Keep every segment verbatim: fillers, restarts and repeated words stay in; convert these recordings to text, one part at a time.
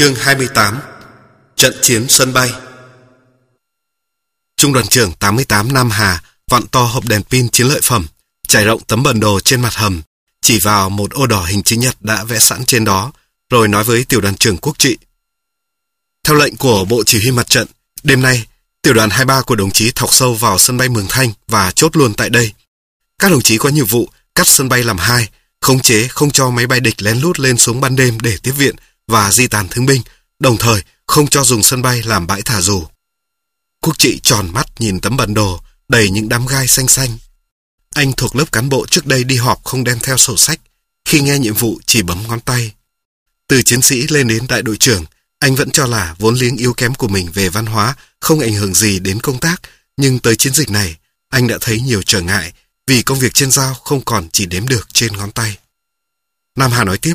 Chương hai mươi tám. Trận chiến sân bay. Trung đoàn trưởng tám mươi tám Nam Hà vặn to hộp đèn pin chiến lợi phẩm, trải rộng tấm bản đồ trên mặt hầm, chỉ vào một ô đỏ hình chữ nhật đã vẽ sẵn trên đó, rồi nói với tiểu đoàn trưởng Quốc Trị. Theo lệnh của Bộ Chỉ huy Mặt trận, đêm nay, tiểu đoàn hai mươi ba của đồng chí thọc sâu vào sân bay Mường Thanh và chốt luôn tại đây. Các đồng chí có nhiệm vụ cắt sân bay làm hai, khống chế không cho máy bay địch lén lút lên xuống ban đêm để tiếp viện và di tản thương binh, đồng thời không cho dùng sân bay làm bãi thả dù. Quốc Trị tròn mắt nhìn tấm bản đồ đầy những đám gai xanh xanh. Anh thuộc lớp cán bộ trước đây đi họp không đem theo sổ sách, khi nghe nhiệm vụ chỉ bấm ngón tay. Từ chiến sĩ lên đến đại đội trưởng, anh vẫn cho là vốn liếng yếu kém của mình về văn hóa không ảnh hưởng gì đến công tác, nhưng tới chiến dịch này, anh đã thấy nhiều trở ngại vì công việc trên dao không còn chỉ đếm được trên ngón tay. Nam Hà nói tiếp.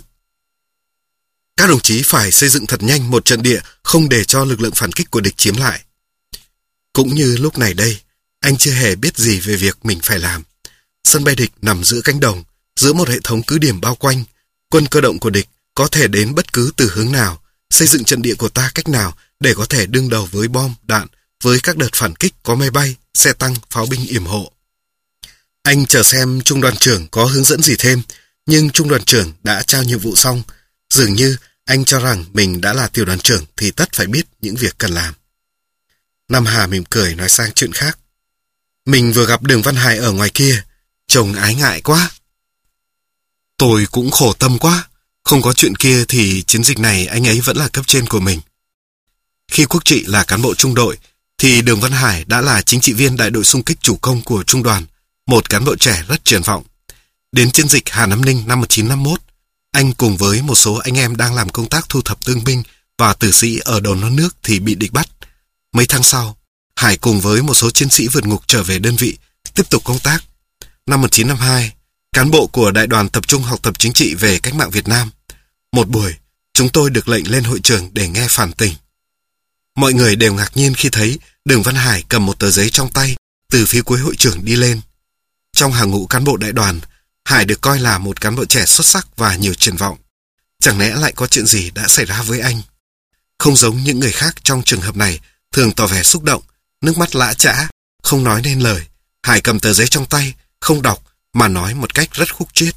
Các đồng chí phải xây dựng thật nhanh một trận địa không để cho lực lượng phản kích của địch chiếm lại. Cũng như lúc này đây, anh chưa hề biết gì về việc mình phải làm. Sân bay địch nằm giữa cánh đồng, giữa một hệ thống cứ điểm bao quanh. Quân cơ động của địch có thể đến bất cứ từ hướng nào, xây dựng trận địa của ta cách nào để có thể đương đầu với bom, đạn, với các đợt phản kích có máy bay, xe tăng, pháo binh yểm hộ. Anh chờ xem trung đoàn trưởng có hướng dẫn gì thêm, nhưng trung đoàn trưởng đã trao nhiệm vụ xong. Dường như anh cho rằng mình đã là tiểu đoàn trưởng thì tất phải biết những việc cần làm. Nam Hà mỉm cười nói sang chuyện khác. Mình vừa gặp Đường Văn Hải ở ngoài kia, trông ái ngại quá. Tôi cũng khổ tâm quá, không có chuyện kia thì chiến dịch này anh ấy vẫn là cấp trên của mình. Khi Quốc Trị là cán bộ trung đội, thì Đường Văn Hải đã là chính trị viên đại đội xung kích chủ công của trung đoàn, một cán bộ trẻ rất triển vọng. Đến chiến dịch Hà Nam Ninh năm một nghìn chín trăm năm mươi mốt, anh cùng với một số anh em đang làm công tác thu thập thương binh và tử sĩ ở đồn non nước thì bị địch bắt. Mấy tháng sau, Hải cùng với một số chiến sĩ vượt ngục trở về đơn vị, tiếp tục công tác. Năm một nghìn chín trăm năm mươi hai, cán bộ của đại đoàn tập trung học tập chính trị về cách mạng Việt Nam. Một buổi, chúng tôi được lệnh lên hội trường để nghe phản tỉnh. Mọi người đều ngạc nhiên khi thấy Đường Văn Hải cầm một tờ giấy trong tay từ phía cuối hội trường đi lên. Trong hàng ngũ cán bộ đại đoàn, Hải được coi là một cán bộ trẻ xuất sắc và nhiều triển vọng. Chẳng lẽ lại có chuyện gì đã xảy ra với anh? Không giống những người khác trong trường hợp này, thường tỏ vẻ xúc động, nước mắt lã chã, không nói nên lời. Hải cầm tờ giấy trong tay, không đọc mà nói một cách rất khúc chiết.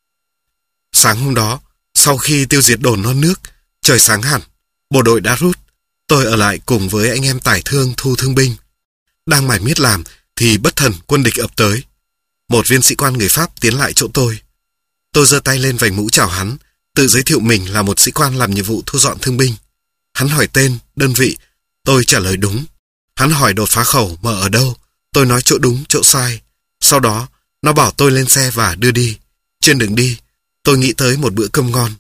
Sáng hôm đó, sau khi tiêu diệt đồn non nước, trời sáng hẳn, bộ đội đã rút. Tôi ở lại cùng với anh em tải thương thu thương binh. Đang mải miết làm thì bất thần quân địch ập tới. Một viên sĩ quan người Pháp tiến lại chỗ tôi. Tôi giơ tay lên vành mũ chào hắn, tự giới thiệu mình là một sĩ quan làm nhiệm vụ thu dọn thương binh. Hắn hỏi tên, đơn vị, tôi trả lời đúng. Hắn hỏi đột phá khẩu mở ở đâu, tôi nói chỗ đúng, chỗ sai. Sau đó, nó bảo tôi lên xe và đưa đi. Trên đường đi, tôi nghĩ tới một bữa cơm ngon.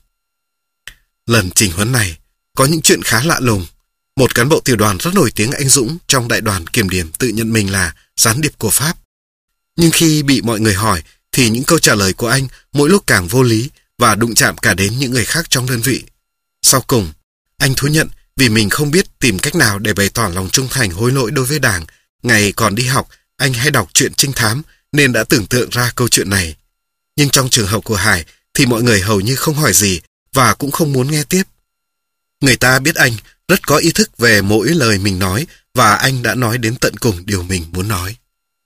Lần chỉnh huấn này, có những chuyện khá lạ lùng. Một cán bộ tiểu đoàn rất nổi tiếng anh dũng trong đại đoàn kiểm điểm tự nhận mình là gián điệp của Pháp. Nhưng khi bị mọi người hỏi thì những câu trả lời của anh mỗi lúc càng vô lý và đụng chạm cả đến những người khác trong đơn vị. Sau cùng, anh thú nhận vì mình không biết tìm cách nào để bày tỏ lòng trung thành hối lỗi đối với Đảng. Ngày còn đi học, anh hay đọc truyện trinh thám nên đã tưởng tượng ra câu chuyện này. Nhưng trong trường hợp của Hải thì mọi người hầu như không hỏi gì và cũng không muốn nghe tiếp. Người ta biết anh rất có ý thức về mỗi lời mình nói và anh đã nói đến tận cùng điều mình muốn nói.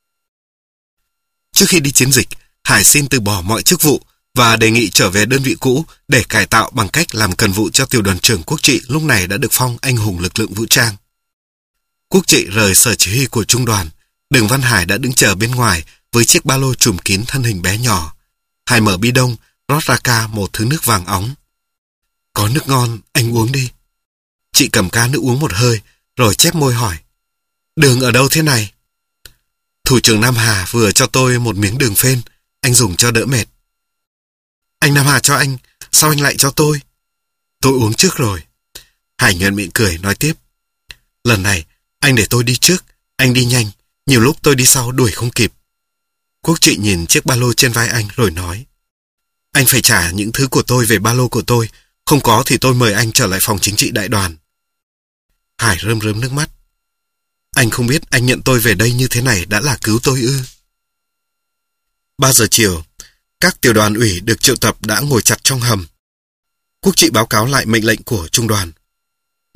Trước khi đi chiến dịch, Hải xin từ bỏ mọi chức vụ và đề nghị trở về đơn vị cũ để cải tạo bằng cách làm cần vụ cho tiểu đoàn trưởng Quốc Trị lúc này đã được phong anh hùng lực lượng vũ trang. Quốc Trị rời sở chỉ huy của trung đoàn. Đường Văn Hải đã đứng chờ bên ngoài với chiếc ba lô trùm kín thân hình bé nhỏ. Hải mở bi đông, rót ra ca một thứ nước vàng óng. Có nước ngon, anh uống đi. Chị cầm ca nước uống một hơi, rồi chép môi hỏi. Đường ở đâu thế này? Thủ trưởng Nam Hà vừa cho tôi một miếng đường phên, anh dùng cho đỡ mệt. Anh Nam Hà cho anh, sao anh lại cho tôi? Tôi uống trước rồi. Hải nhoẻn miệng cười nói tiếp. Lần này, anh để tôi đi trước, anh đi nhanh, nhiều lúc tôi đi sau đuổi không kịp. Quốc Trị nhìn chiếc ba lô trên vai anh rồi nói. Anh phải trả những thứ của tôi về ba lô của tôi, không có thì tôi mời anh trở lại phòng chính trị đại đoàn. Hải rơm rớm nước mắt. Anh không biết anh nhận tôi về đây như thế này đã là cứu tôi ư? Ba giờ chiều, các tiểu đoàn ủy được triệu tập đã ngồi chặt trong hầm. Quốc Trị báo cáo lại mệnh lệnh của trung đoàn.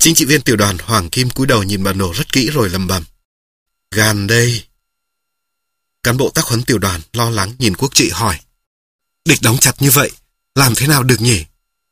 Chính trị viên tiểu đoàn Hoàng Kim cúi đầu nhìn bản đồ rất kỹ rồi lẩm bẩm. Gan đây. Cán bộ tác huấn tiểu đoàn lo lắng nhìn Quốc Trị hỏi. Địch đóng chặt như vậy, làm thế nào được nhỉ?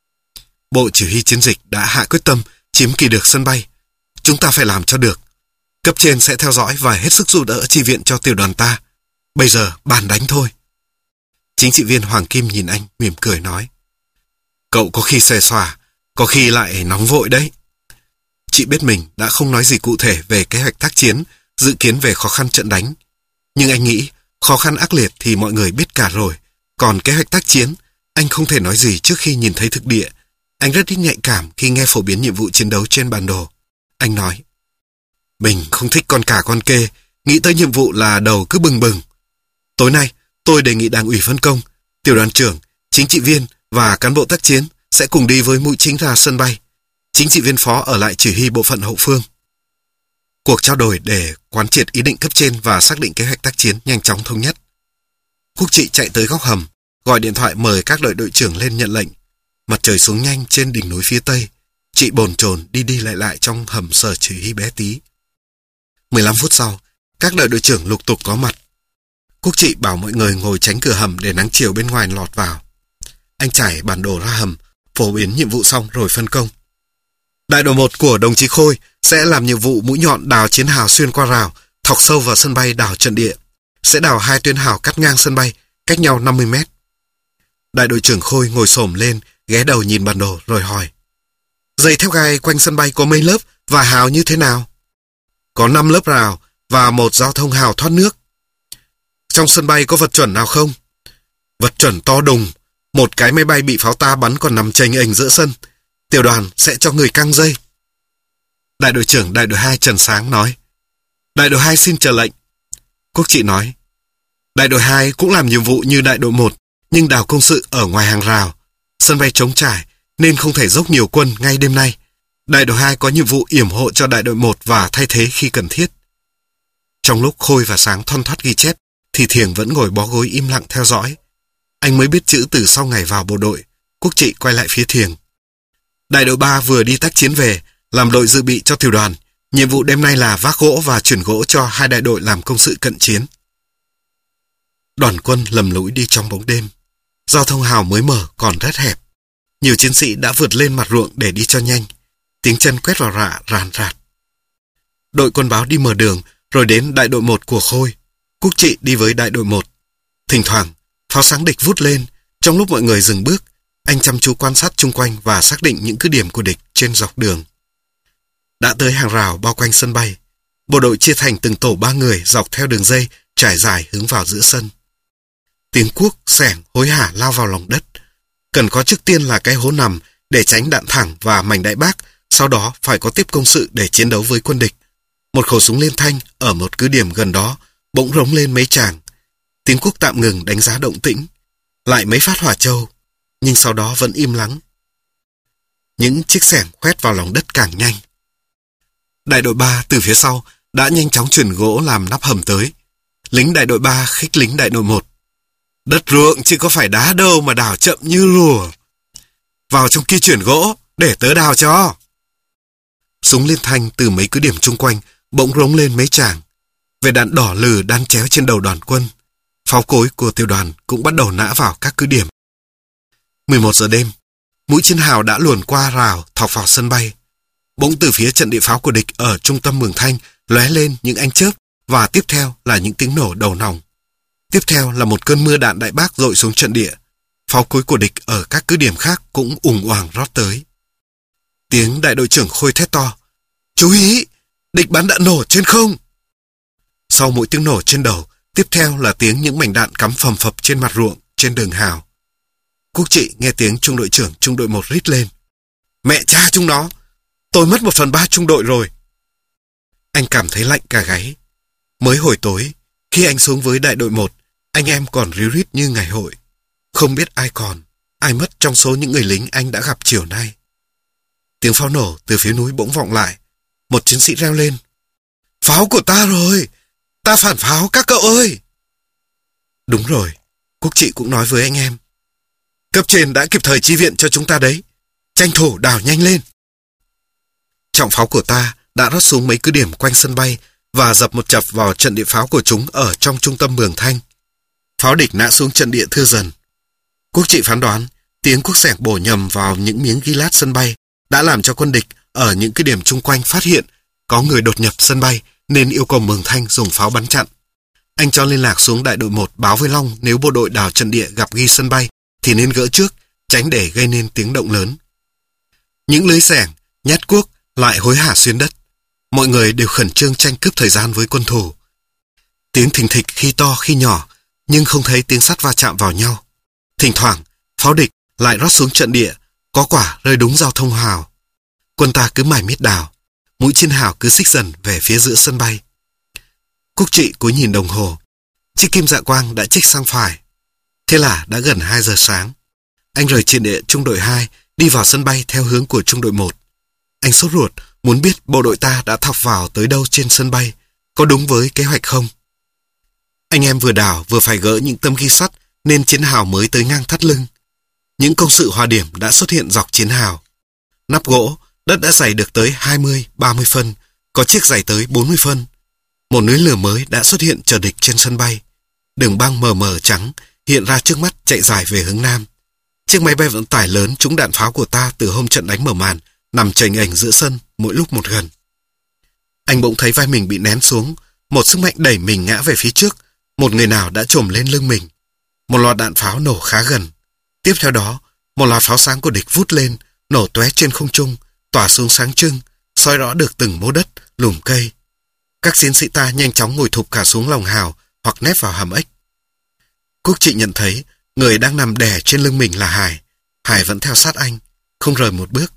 Bộ chỉ huy chiến dịch đã hạ quyết tâm chiếm kỳ được sân bay. Chúng ta phải làm cho được. Cấp trên sẽ theo dõi và hết sức giúp đỡ chi viện cho tiểu đoàn ta. Bây giờ bàn đánh thôi. Chính trị viên Hoàng Kim nhìn anh mỉm cười nói. Cậu có khi xòe xòa, có khi lại nóng vội đấy. Chị biết mình đã không nói gì cụ thể về kế hoạch tác chiến, dự kiến về khó khăn trận đánh. Nhưng anh nghĩ khó khăn ác liệt thì mọi người biết cả rồi. Còn kế hoạch tác chiến, anh không thể nói gì trước khi nhìn thấy thực địa. Anh rất ít nhạy cảm khi nghe phổ biến nhiệm vụ chiến đấu trên bản đồ. Anh nói, mình không thích con cả con kê, nghĩ tới nhiệm vụ là đầu cứ bừng bừng. Tối nay, tôi đề nghị đảng ủy phân công, tiểu đoàn trưởng, chính trị viên và cán bộ tác chiến sẽ cùng đi với mũi chính ra sân bay. Chính trị viên phó ở lại chỉ huy bộ phận hậu phương. Cuộc trao đổi để quán triệt ý định cấp trên và xác định kế hoạch tác chiến nhanh chóng thống nhất. Quốc Trị chạy tới góc hầm, gọi điện thoại mời các đội đội trưởng lên nhận lệnh. Mặt trời xuống nhanh trên đỉnh núi phía tây. Chị bồn chồn đi đi lại lại trong hầm sở chỉ huy bé tí. mười lăm phút sau, các đội đội trưởng lục tục có mặt. Quốc Trị bảo mọi người ngồi tránh cửa hầm để nắng chiều bên ngoài lọt vào. Anh trải bản đồ ra hầm, phổ biến nhiệm vụ xong rồi phân công. Đại đội một của đồng chí Khôi sẽ làm nhiệm vụ mũi nhọn đào chiến hào xuyên qua rào, thọc sâu vào sân bay đào trận địa. Sẽ đào hai tuyến hào cắt ngang sân bay, cách nhau năm mươi mét. Đại đội trưởng Khôi ngồi xổm lên, ghé đầu nhìn bản đồ rồi hỏi. Dây thép gai quanh sân bay có mấy lớp và hào như thế nào? Có năm lớp rào và một giao thông hào thoát nước. Trong sân bay có vật chuẩn nào không? Vật chuẩn to đùng. Một cái máy bay bị pháo ta bắn còn nằm chênh ềnh giữa sân. Tiểu đoàn sẽ cho người căng dây. Đại đội trưởng đại đội hai Trần Sáng nói. Đại đội hai xin chờ lệnh. Quốc Trị nói. Đại đội hai cũng làm nhiệm vụ như đại đội một, nhưng đào công sự ở ngoài hàng rào. Sân bay trống trải nên không thể dốc nhiều quân ngay đêm nay. Đại đội hai có nhiệm vụ yểm hộ cho đại đội một và thay thế khi cần thiết. Trong lúc Khôi và Sáng thoăn thoắt ghi chép, thì Thiềng vẫn ngồi bó gối im lặng theo dõi. Anh mới biết chữ từ sau ngày vào bộ đội. Quốc Trị quay lại phía Thiềng. Đại đội ba vừa đi tác chiến về, làm đội dự bị cho tiểu đoàn. Nhiệm vụ đêm nay là vác gỗ và chuyển gỗ cho hai đại đội làm công sự cận chiến. Đoàn quân lầm lũi đi trong bóng đêm. Giao thông hào mới mở còn rất hẹp. Nhiều chiến sĩ đã vượt lên mặt ruộng để đi cho nhanh. Tiếng chân quét vào rạ ràn rạt. Đội quân báo đi mở đường, rồi đến đại đội một của Khôi. Quốc Trị đi với đại đội một. Thỉnh thoảng, pháo sáng địch vút lên. Trong lúc mọi người dừng bước, anh chăm chú quan sát chung quanh và xác định những cứ điểm của địch trên dọc đường. Đã tới hàng rào bao quanh sân bay. Bộ đội chia thành từng tổ ba người dọc theo đường dây trải dài hướng vào giữa sân. Tiếng cuốc, xẻng hối hả lao vào lòng đất. Cần có trước tiên là cái hố nằm để tránh đạn thẳng và mảnh đại bác, sau đó phải có tiếp công sự để chiến đấu với quân địch. Một khẩu súng liên thanh ở một cứ điểm gần đó bỗng rống lên mấy tràng. Tiếng cuốc tạm ngừng đánh giá động tĩnh. Lại mấy phát hỏa châu, nhưng sau đó vẫn im lắng. Những chiếc xẻng khoét vào lòng đất càng nhanh. Đại đội ba từ phía sau đã nhanh chóng chuyển gỗ làm nắp hầm tới. Lính đại đội ba khích lính đại đội một. Đất ruộng chứ có phải đá đâu mà đào chậm như rùa. Vào trong kia chuyển gỗ, để tớ đào cho. Súng liên thanh từ mấy cứ điểm chung quanh bỗng rống lên mấy tràng. Về đạn đỏ lừ đan chéo trên đầu đoàn quân. Pháo cối của tiểu đoàn cũng bắt đầu nã vào các cứ điểm. mười một giờ đêm, mũi chiến hào đã luồn qua rào thọc vào sân bay. Bỗng từ phía trận địa pháo của địch ở trung tâm Mường Thanh lóe lên những ánh chớp và tiếp theo là những tiếng nổ đầu nòng. Tiếp theo là một cơn mưa đạn đại bác dội xuống trận địa. Pháo cối của địch ở các cứ điểm khác cũng ùng oàng rót tới. Tiếng đại đội trưởng Khôi thét to. Chú ý, địch bắn đạn nổ trên không. Sau mỗi tiếng nổ trên đầu, tiếp theo là tiếng những mảnh đạn cắm phầm phập trên mặt ruộng, trên đường hào. Quốc Trị nghe tiếng trung đội trưởng trung đội một rít lên. Mẹ cha chúng nó, tôi mất một phần ba trung đội rồi. Anh cảm thấy lạnh cả gáy. Mới hồi tối, khi anh xuống với đại đội một, anh em còn ríu rít như ngày hội. Không biết ai còn, ai mất trong số những người lính anh đã gặp chiều nay. Tiếng pháo nổ từ phía núi bỗng vọng lại. Một chiến sĩ reo lên. Pháo của ta rồi! Ta phản pháo các cậu ơi! Đúng rồi, Quốc Trị cũng nói với anh em. Cấp trên đã kịp thời chi viện cho chúng ta đấy. Tranh thủ đào nhanh lên. Trọng pháo của ta đã rót xuống mấy cứ điểm quanh sân bay và dập một chập vào trận địa pháo của chúng ở trong trung tâm Mường Thanh. Pháo địch ngã xuống trận địa thưa dần. Quốc trị phán đoán tiếng cuốc xẻng bổ nhầm vào những miếng ghi lát sân bay đã làm cho quân địch ở những cái điểm chung quanh phát hiện có người đột nhập sân bay nên yêu cầu Mường Thanh dùng pháo bắn chặn. Anh cho liên lạc xuống đại đội một báo với Long nếu bộ đội đào trận địa gặp ghi sân bay thì nên gỡ trước, tránh để gây nên tiếng động lớn. Những lưới xẻng, nhát cuốc lại hối hả xuyên đất. Mọi người đều khẩn trương tranh cướp thời gian với quân thù. Tiếng thình thịch khi to khi nhỏ, nhưng không thấy tiếng sắt va chạm vào nhau. Thỉnh thoảng, pháo địch lại rót xuống trận địa, có quả rơi đúng giao thông hào. Quân ta cứ mải miết đào, mũi chiến hào cứ xích dần về phía giữa sân bay. Quốc trị cúi nhìn đồng hồ, chiếc kim dạ quang đã chích sang phải. Thế là đã gần hai giờ sáng. Anh rời trận địa trung đội hai, đi vào sân bay theo hướng của trung đội một. Anh sốt ruột, muốn biết bộ đội ta đã thọc vào tới đâu trên sân bay, có đúng với kế hoạch không? Anh em vừa đào vừa phải gỡ những tấm ghi sắt nên chiến hào mới tới ngang thắt lưng. Những công sự hòa điểm đã xuất hiện dọc chiến hào. Nắp gỗ, đất đã dày được tới hai mươi, ba mươi phân, có chiếc dày tới bốn mươi phân. Một núi lửa mới đã xuất hiện chờ địch trên sân bay. Đường băng mờ mờ trắng hiện ra trước mắt chạy dài về hướng nam. Chiếc máy bay vận tải lớn trúng đạn pháo của ta từ hôm trận đánh mở màn nằm chềnh ềnh giữa sân mỗi lúc một gần. Anh bỗng thấy vai mình bị nén xuống, một sức mạnh đẩy mình ngã về phía trước, một người nào đã chồm lên lưng mình. Một loạt đạn pháo nổ khá gần. Tiếp theo đó, một loạt pháo sáng của địch vút lên, nổ tóe trên không trung, tỏa xuống sáng trưng, soi rõ được từng mố đất, lùm cây. Các chiến sĩ ta nhanh chóng ngồi thụp cả xuống lòng hào hoặc nép vào hàm ếch. Quốc trị nhận thấy người đang nằm đè trên lưng mình là Hải. Hải vẫn theo sát anh, không rời một bước.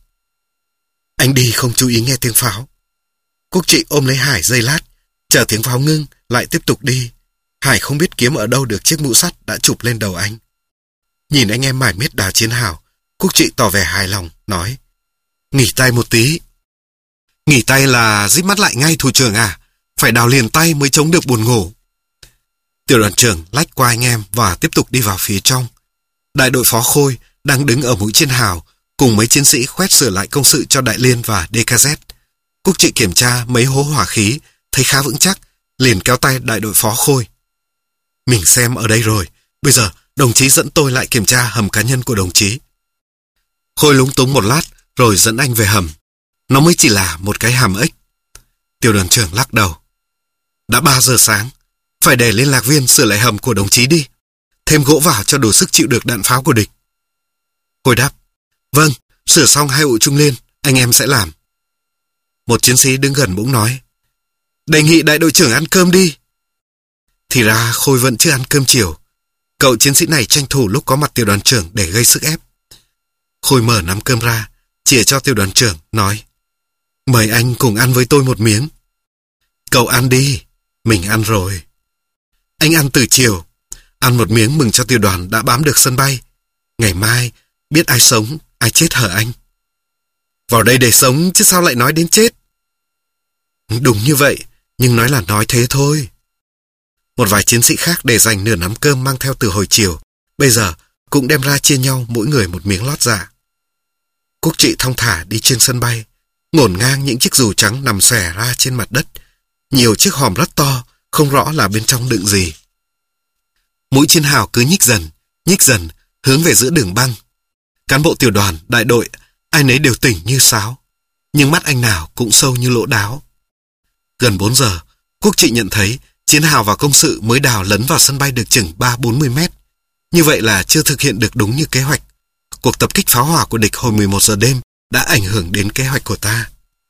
Anh đi không chú ý nghe tiếng pháo. Quốc trị ôm lấy Hải giây lát, chờ tiếng pháo ngưng, lại tiếp tục đi. Hải không biết kiếm ở đâu được chiếc mũ sắt đã chụp lên đầu anh. Nhìn anh em mải miết đào chiến hào, Quốc trị tỏ vẻ hài lòng, nói: nghỉ tay một tí. Nghỉ tay là díp mắt lại ngay thủ trưởng à? Phải đào liền tay mới chống được buồn ngủ. Tiểu đoàn trưởng lách qua anh em và tiếp tục đi vào phía trong. Đại đội phó Khôi đang đứng ở mũi trên hào, cùng mấy chiến sĩ khoét sửa lại công sự cho Đại Liên và đê ca dét. Quốc trị kiểm tra mấy hố hỏa khí, thấy khá vững chắc, liền kéo tay đại đội phó Khôi. Mình xem ở đây rồi, bây giờ đồng chí dẫn tôi lại kiểm tra hầm cá nhân của đồng chí. Khôi lúng túng một lát, rồi dẫn anh về hầm. Nó mới chỉ là một cái hàm ếch. Tiểu đoàn trưởng lắc đầu. Đã ba giờ sáng, phải để liên lạc viên sửa lại hầm của đồng chí đi. Thêm gỗ vào cho đủ sức chịu được đạn pháo của địch. Khôi đáp: vâng, sửa xong hai ụ trung liên, anh em sẽ làm. Một chiến sĩ đứng gần bỗng nói: đề nghị đại đội trưởng ăn cơm đi. Thì ra Khôi vẫn chưa ăn cơm chiều. Cậu chiến sĩ này tranh thủ lúc có mặt tiểu đoàn trưởng để gây sức ép. Khôi mở nắm cơm ra, chìa cho tiểu đoàn trưởng, nói: mời anh cùng ăn với tôi một miếng. Cậu ăn đi, mình ăn rồi. Anh ăn từ chiều, ăn một miếng mừng cho tiểu đoàn đã bám được sân bay. Ngày mai, biết ai sống, ai chết hả anh? Vào đây để sống chứ sao lại nói đến chết? Đúng như vậy, nhưng nói là nói thế thôi. Một vài chiến sĩ khác để dành nửa nắm cơm mang theo từ hồi chiều, bây giờ cũng đem ra chia nhau mỗi người một miếng lót dạ. Quốc trị thong thả đi trên sân bay, ngổn ngang những chiếc dù trắng nằm xòe ra trên mặt đất. Nhiều chiếc hòm rất to, không rõ là bên trong đựng gì. Mũi chiến hào cứ nhích dần, nhích dần, hướng về giữa đường băng. Cán bộ tiểu đoàn, đại đội, ai nấy đều tỉnh như sáo, nhưng mắt anh nào cũng sâu như lỗ đáo. Gần bốn giờ, Quốc trị nhận thấy chiến hào và công sự mới đào lấn vào sân bay được chừng ba bốn mươi mét. Như vậy là chưa thực hiện được đúng như kế hoạch. Cuộc tập kích pháo hỏa của địch hồi mười một giờ đêm đã ảnh hưởng đến kế hoạch của ta.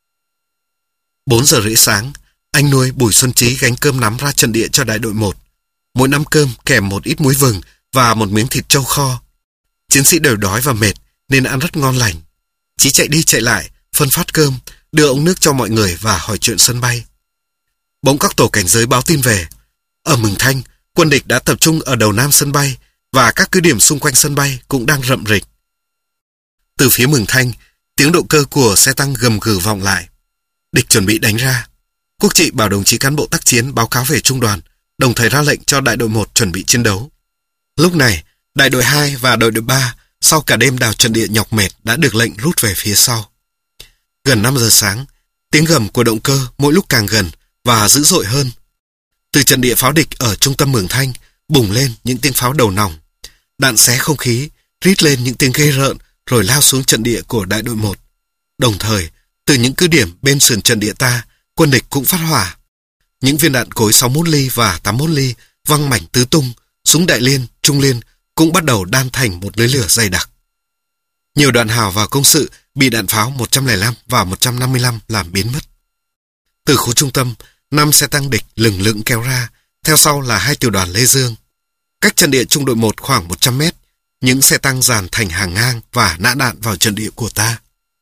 bốn giờ rưỡi sáng, anh nuôi Bùi Xuân Trí gánh cơm nắm ra trận địa cho đại đội một. Mỗi nắm cơm kèm một ít muối vừng và một miếng thịt trâu kho. Chiến sĩ đều đói và mệt nên ăn rất ngon lành. Chí chạy đi chạy lại, phân phát cơm, đưa ống nước cho mọi người và hỏi chuyện sân bay. Bỗng các tổ cảnh giới báo tin về. Ở Mường Thanh, quân địch đã tập trung ở đầu nam sân bay và các cứ điểm xung quanh sân bay cũng đang rậm rịch. Từ phía Mường Thanh, tiếng động cơ của xe tăng gầm gừ vọng lại. Địch chuẩn bị đánh ra. Quốc trị bảo đồng chí cán bộ tác chiến báo cáo về trung đoàn, đồng thời ra lệnh cho đại đội một chuẩn bị chiến đấu. Lúc này, đại đội hai và đội đội ba sau cả đêm đào trận địa nhọc mệt đã được lệnh rút về phía sau. Gần năm giờ sáng, Tiếng gầm của động cơ mỗi lúc càng gần và dữ dội hơn. Từ trận địa pháo địch ở trung tâm Mường Thanh bùng lên những tiếng pháo đầu nòng. Đạn xé không khí, rít lên những tiếng ghê rợn rồi lao xuống trận địa của đại đội một. Đồng thời, từ những cứ điểm bên sườn trận địa ta, quân địch cũng phát hỏa. Những viên đạn cối sáu mươi mốt ly và tám mươi mốt ly văng mảnh tứ tung, súng đại liên, trung liên cũng bắt đầu đan thành một lưới lửa dày đặc. Nhiều đoàn hào và công sự bị đạn pháo một trăm lẻ lăm và một trăm năm mươi lăm làm biến mất. Từ khu trung tâm, năm xe tăng địch lừng lững kéo ra, theo sau là hai tiểu đoàn Lê Dương. Cách trận địa trung đội một khoảng một trăm mét, những xe tăng dàn thành hàng ngang và nã đạn vào trận địa của ta.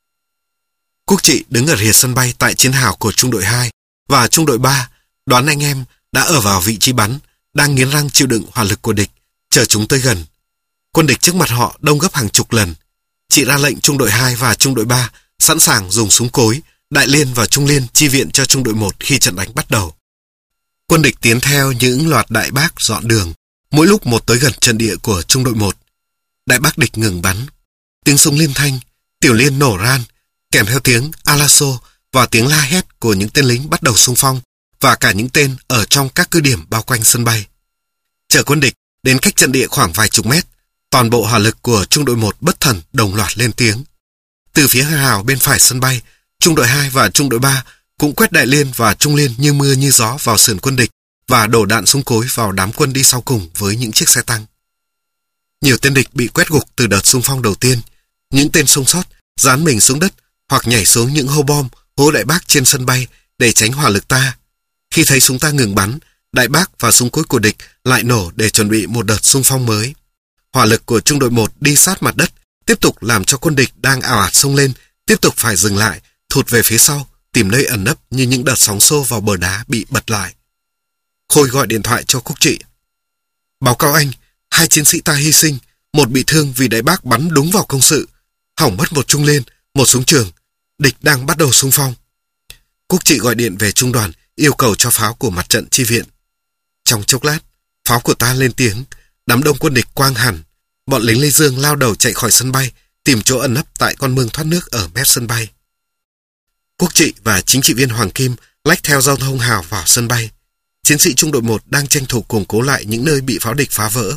Quốc Trị đứng ở rìa sân bay tại chiến hào của trung đội hai và trung đội ba, đoán anh em đã ở vào vị trí bắn, đang nghiến răng chịu đựng hỏa lực của địch, chờ chúng tới gần. Quân địch trước mặt họ đông gấp hàng chục lần. Chị ra lệnh trung đội hai và trung đội ba sẵn sàng dùng súng cối, đại liên và trung liên chi viện cho trung đội một khi trận đánh bắt đầu. Quân địch tiến theo những loạt đại bác dọn đường, mỗi lúc một tới gần trận địa của trung đội một. Đại bác địch ngừng bắn. Tiếng súng liên thanh, tiểu liên nổ ran, kèm theo tiếng Alaso và tiếng la hét của những tên lính bắt đầu xung phong và cả những tên ở trong các cứ điểm bao quanh sân bay. Chờ quân địch đến cách trận địa khoảng vài chục mét, toàn bộ hỏa lực của trung đội một bất thần đồng loạt lên tiếng. Từ phía hào bên phải sân bay, trung đội hai và trung đội ba cũng quét đại liên và trung liên như mưa như gió vào sườn quân địch và đổ đạn súng cối vào đám quân đi sau cùng với những chiếc xe tăng. Nhiều tên địch bị quét gục từ đợt xung phong đầu tiên. Những tên sống sót dán mình xuống đất hoặc nhảy xuống những hố bom, hố đại bác trên sân bay để tránh hỏa lực ta. Khi thấy súng ta ngừng bắn, đại bác và súng cối của địch lại nổ để chuẩn bị một đợt xung phong mới. Hỏa lực của trung đội một đi sát mặt đất tiếp tục làm cho quân địch đang ào ạt xông lên tiếp tục phải dừng lại, thụt về phía sau, tìm nơi ẩn nấp như những đợt sóng xô vào bờ đá bị bật lại. Khôi gọi điện thoại cho Quốc Trị. Báo cáo anh, hai chiến sĩ ta hy sinh, một bị thương vì đại bác bắn đúng vào công sự, hỏng mất một trung liên, một súng trường. Địch đang bắt đầu xung phong. Quốc Trị gọi điện về trung đoàn, yêu cầu cho pháo của mặt trận chi viện. Trong chốc lát, pháo của ta lên tiếng, đám đông quân địch quang hẳn. Bọn lính Lê Dương lao đầu chạy khỏi sân bay, tìm chỗ ẩn nấp tại con mương thoát nước ở mép sân bay. Quốc Trị và chính trị viên Hoàng Kim lách theo giao thông hào vào sân bay. Chiến sĩ trung đội một đang tranh thủ củng cố lại những nơi bị pháo địch phá vỡ.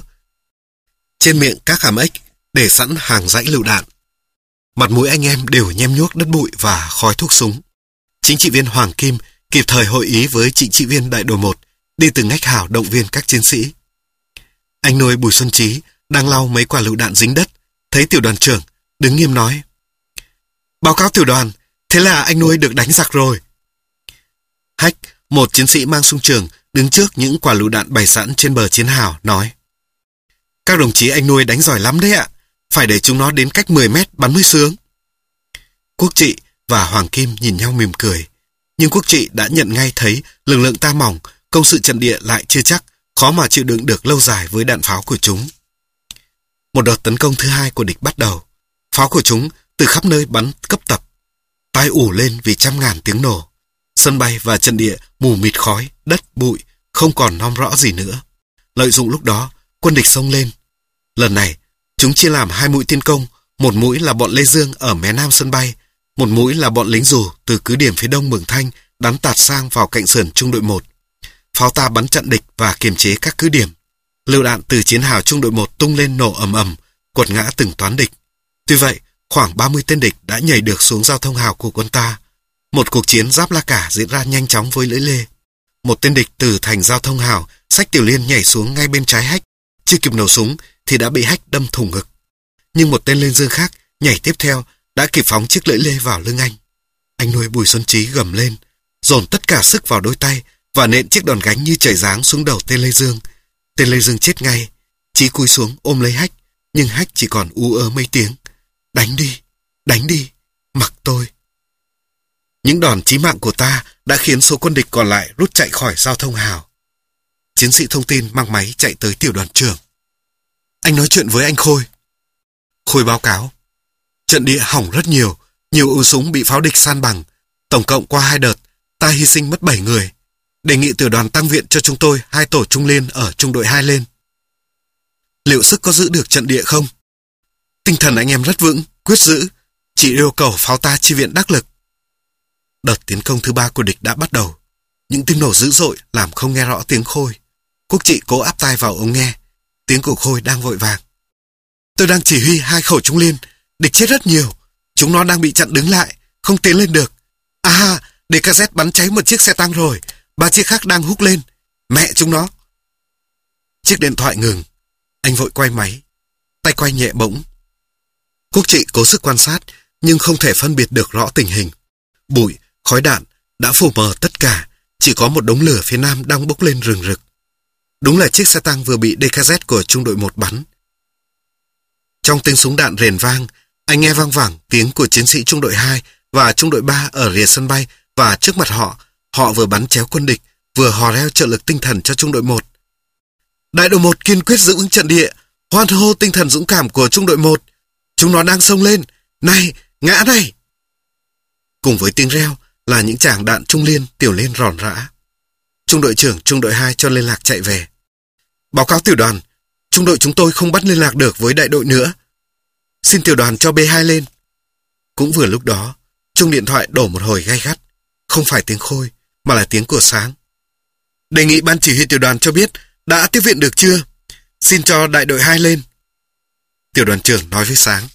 Trên miệng các hàm ếch để sẵn hàng dãy lựu đạn. Mặt mũi anh em đều nhem nhuốc đất bụi và khói thuốc súng. Chính trị viên Hoàng Kim kịp thời hội ý với chính trị viên đại đội một, đi từng ngách hào động viên các chiến sĩ. Anh nuôi Bùi Xuân Trí đang lau mấy quả lựu đạn dính đất, thấy tiểu đoàn trưởng đứng nghiêm nói: "Báo cáo tiểu đoàn, thế là anh nuôi được đánh giặc rồi." Hách, một chiến sĩ mang súng trường đứng trước những quả lựu đạn bày sẵn trên bờ chiến hào, nói: "Các đồng chí anh nuôi đánh giỏi lắm đấy ạ, phải để chúng nó đến cách mười mét bắn mới sướng." Quốc Trị và Hoàng Kim nhìn nhau mỉm cười, nhưng Quốc Trị đã nhận ngay thấy lực lượng ta mỏng, công sự trận địa lại chưa chắc, khó mà chịu đựng được lâu dài với đạn pháo của chúng. Một đợt tấn công thứ hai của địch bắt đầu. Pháo của chúng từ khắp nơi bắn cấp tập, tai ủ lên vì trăm ngàn tiếng nổ. Sân bay và trận địa mù mịt khói, đất, bụi, không còn nom rõ gì nữa. Lợi dụng lúc đó, quân địch xông lên. Lần này, chúng chia làm hai mũi tiến công, một mũi là bọn Lê Dương ở mé nam sân bay, một mũi là bọn lính dù từ cứ điểm phía đông Mường Thanh đắn tạt sang vào cạnh sườn trung đội một. Pháo ta bắn chặn địch và kiềm chế các cứ điểm. Lựu đạn từ chiến hào trung đội một tung lên nổ ầm ầm, quật ngã từng toán địch. Tuy vậy, khoảng ba mươi tên địch đã nhảy được xuống giao thông hào của quân ta. Một cuộc chiến giáp la cả diễn ra nhanh chóng với lưỡi lê. Một tên địch từ thành giao thông hào xách tiểu liên nhảy xuống ngay bên trái Hách, chưa kịp nổ súng thì đã bị Hách đâm thủng ngực. Nhưng một tên Lê Dương khác nhảy tiếp theo đã kịp phóng chiếc lưỡi lê vào lưng anh. Anh nuôi Bùi Xuân Trí gầm lên, dồn tất cả sức vào đôi tay và nện chiếc đòn gánh như chảy giáng xuống đầu tên Lê Dương. Tên Lê Dương chết ngay. Trí cúi xuống ôm lấy Hách, nhưng Hách chỉ còn ú ớ mấy tiếng: "Đánh đi, đánh đi, mặc tôi." Những đòn chí mạng của ta đã khiến số quân địch còn lại rút chạy khỏi giao thông hào. Chiến sĩ thông tin mang máy chạy tới tiểu đoàn trưởng. "Anh nói chuyện với anh Khôi." Khôi báo cáo: "Trận địa hỏng rất nhiều, nhiều ưu súng bị pháo địch san bằng. Tổng cộng qua hai đợt, ta hy sinh mất bảy người. Đề nghị tiểu đoàn tăng viện cho chúng tôi hai tổ trung liên ở trung đội hai lên." "Liệu sức có giữ được trận địa không?" "Tinh thần anh em rất vững, quyết giữ. Chỉ yêu cầu pháo ta chi viện đắc lực." Đợt tiến công thứ ba của địch đã bắt đầu. Những tiếng nổ dữ dội làm không nghe rõ tiếng Khôi. Quốc trị cố áp tai vào ống nghe. Tiếng của Khôi đang vội vàng. Tôi đang chỉ huy hai khẩu trung liên. Địch chết rất nhiều. Chúng nó đang bị chặn đứng lại, không tiến lên được. À, đê ca dét bắn cháy một chiếc xe tăng rồi. Ba chiếc khác đang húc lên. Mẹ chúng nó. Chiếc điện thoại ngừng. Anh vội quay máy. Tay quay nhẹ bỗng. Quốc trị cố sức quan sát, nhưng không thể phân biệt được rõ tình hình. Bụi, khói đạn đã phủ mờ tất cả. Chỉ có một đống lửa phía nam đang bốc lên rừng rực. Đúng là chiếc xe tăng vừa bị đê ca dét của trung đội một bắn. Trong tiếng súng đạn rền vang, anh nghe vang vẳng tiếng của chiến sĩ trung đội hai và trung đội ba ở rìa sân bay, và trước mặt họ, họ vừa bắn chéo quân địch, vừa hò reo trợ lực tinh thần cho trung đội một. Đại đội một kiên quyết giữ vững trận địa, hoan hô tinh thần dũng cảm của trung đội một. Chúng nó đang xông lên. Này, ngã này! Cùng với tiếng reo là những tràng đạn trung liên tiểu liên ròn rã. Trung đội trưởng trung đội hai cho liên lạc chạy về. Báo cáo tiểu đoàn, trung đội chúng tôi không bắt liên lạc được với đại đội nữa. Xin tiểu đoàn cho bê hai lên. Cũng vừa lúc đó, chuông điện thoại đổ một hồi gay gắt. Không phải tiếng Khôi, mà là tiếng của Sáng. Đề nghị ban chỉ huy tiểu đoàn cho biết đã tiếp viện được chưa? Xin cho đại đội hai lên. Tiểu đoàn trưởng nói với Sáng.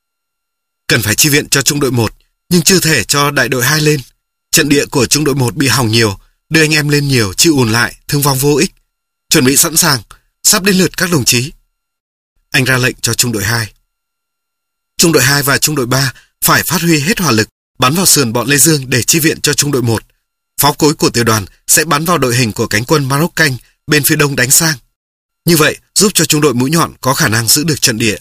Cần phải chi viện cho trung đội một, nhưng chưa thể cho đại đội hai lên. Trận địa của trung đội một bị hỏng nhiều, đưa anh em lên nhiều, chịu ùn lại, thương vong vô ích. Chuẩn bị sẵn sàng, sắp đến lượt các đồng chí. Anh ra lệnh cho trung đội hai. Trung đội hai và trung đội ba phải phát huy hết hỏa lực, bắn vào sườn bọn Lê Dương để chi viện cho trung đội một. Pháo cối của tiểu đoàn sẽ bắn vào đội hình của cánh quân Maroc canh bên phía đông đánh sang. Như vậy giúp cho trung đội mũi nhọn có khả năng giữ được trận địa.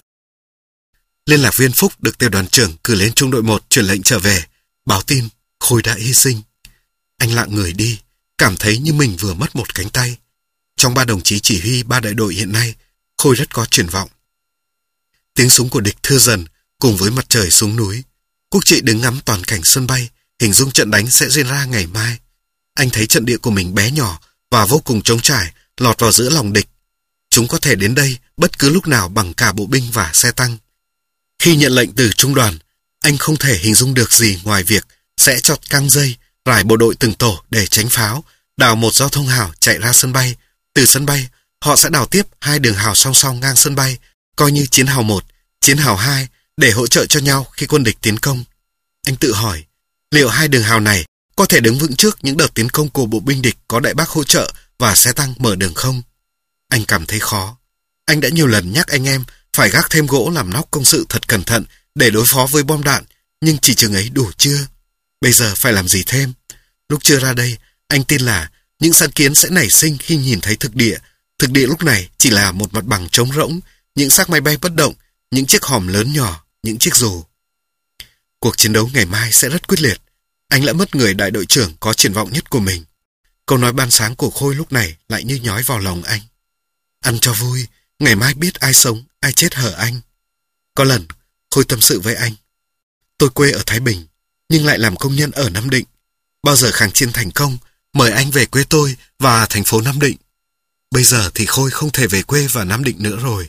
Liên lạc viên Phúc được tiểu đoàn trưởng cử lên trung đội một truyền lệnh trở về, báo tin Khôi đã hy sinh. Anh lặng người đi, cảm thấy như mình vừa mất một cánh tay. Trong ba đồng chí chỉ huy ba đại đội hiện nay, Khôi rất có triển vọng. Tiếng súng của địch thưa dần, cùng với mặt trời xuống núi. Quốc trị đứng ngắm toàn cảnh sân bay, hình dung trận đánh sẽ diễn ra ngày mai. Anh thấy trận địa của mình bé nhỏ và vô cùng trống trải, lọt vào giữa lòng địch. Chúng có thể đến đây bất cứ lúc nào bằng cả bộ binh và xe tăng. Khi nhận lệnh từ trung đoàn, anh không thể hình dung được gì ngoài việc sẽ chọt căng dây, rải bộ đội từng tổ để tránh pháo, đào một giao thông hào chạy ra sân bay. Từ sân bay, họ sẽ đào tiếp hai đường hào song song ngang sân bay, coi như chiến hào một, chiến hào hai, để hỗ trợ cho nhau khi quân địch tiến công. Anh tự hỏi, liệu hai đường hào này có thể đứng vững trước những đợt tiến công của bộ binh địch có đại bác hỗ trợ và xe tăng mở đường không? Anh cảm thấy khó. Anh đã nhiều lần nhắc anh em phải gác thêm gỗ làm nóc công sự thật cẩn thận để đối phó với bom đạn, nhưng chỉ chừng ấy đủ chưa? Bây giờ phải làm gì thêm? Lúc chưa ra đây, anh tin là những sáng kiến sẽ nảy sinh khi nhìn thấy thực địa. Thực địa lúc này chỉ là một mặt bằng trống rỗng, những xác máy bay bất động, những chiếc hòm lớn nhỏ, những chiếc dù. Cuộc chiến đấu ngày mai sẽ rất quyết liệt. Anh đã mất người đại đội trưởng có triển vọng nhất của mình. Câu nói ban sáng của Khôi lúc này lại như nhói vào lòng anh. Ăn cho vui, ngày mai biết ai sống, ai chết hở anh. Có lần, Khôi tâm sự với anh. Tôi quê ở Thái Bình, nhưng lại làm công nhân ở Nam Định. Bao giờ kháng chiến thành công, mời anh về quê tôi và thành phố Nam Định. Bây giờ thì Khôi không thể về quê và Nam Định nữa rồi.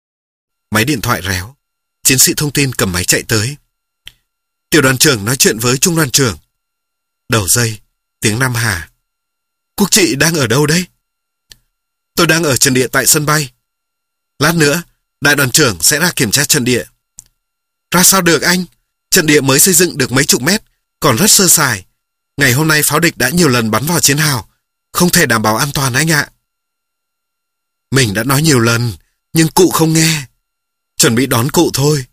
Máy điện thoại réo. Chiến sĩ thông tin cầm máy chạy tới. Tiểu đoàn trưởng nói chuyện với trung đoàn trưởng. Đầu dây, tiếng Nam Hà. Quốc trị đang ở đâu đấy? Tôi đang ở trận địa tại sân bay. Lát nữa, đại đoàn trưởng sẽ ra kiểm tra trận địa. Ra sao được anh? Trận địa mới xây dựng được mấy chục mét, còn rất sơ sài. Ngày hôm nay pháo địch đã nhiều lần bắn vào chiến hào. Không thể đảm bảo an toàn anh ạ. Mình đã nói nhiều lần, nhưng cụ không nghe. Chuẩn bị đón cụ thôi.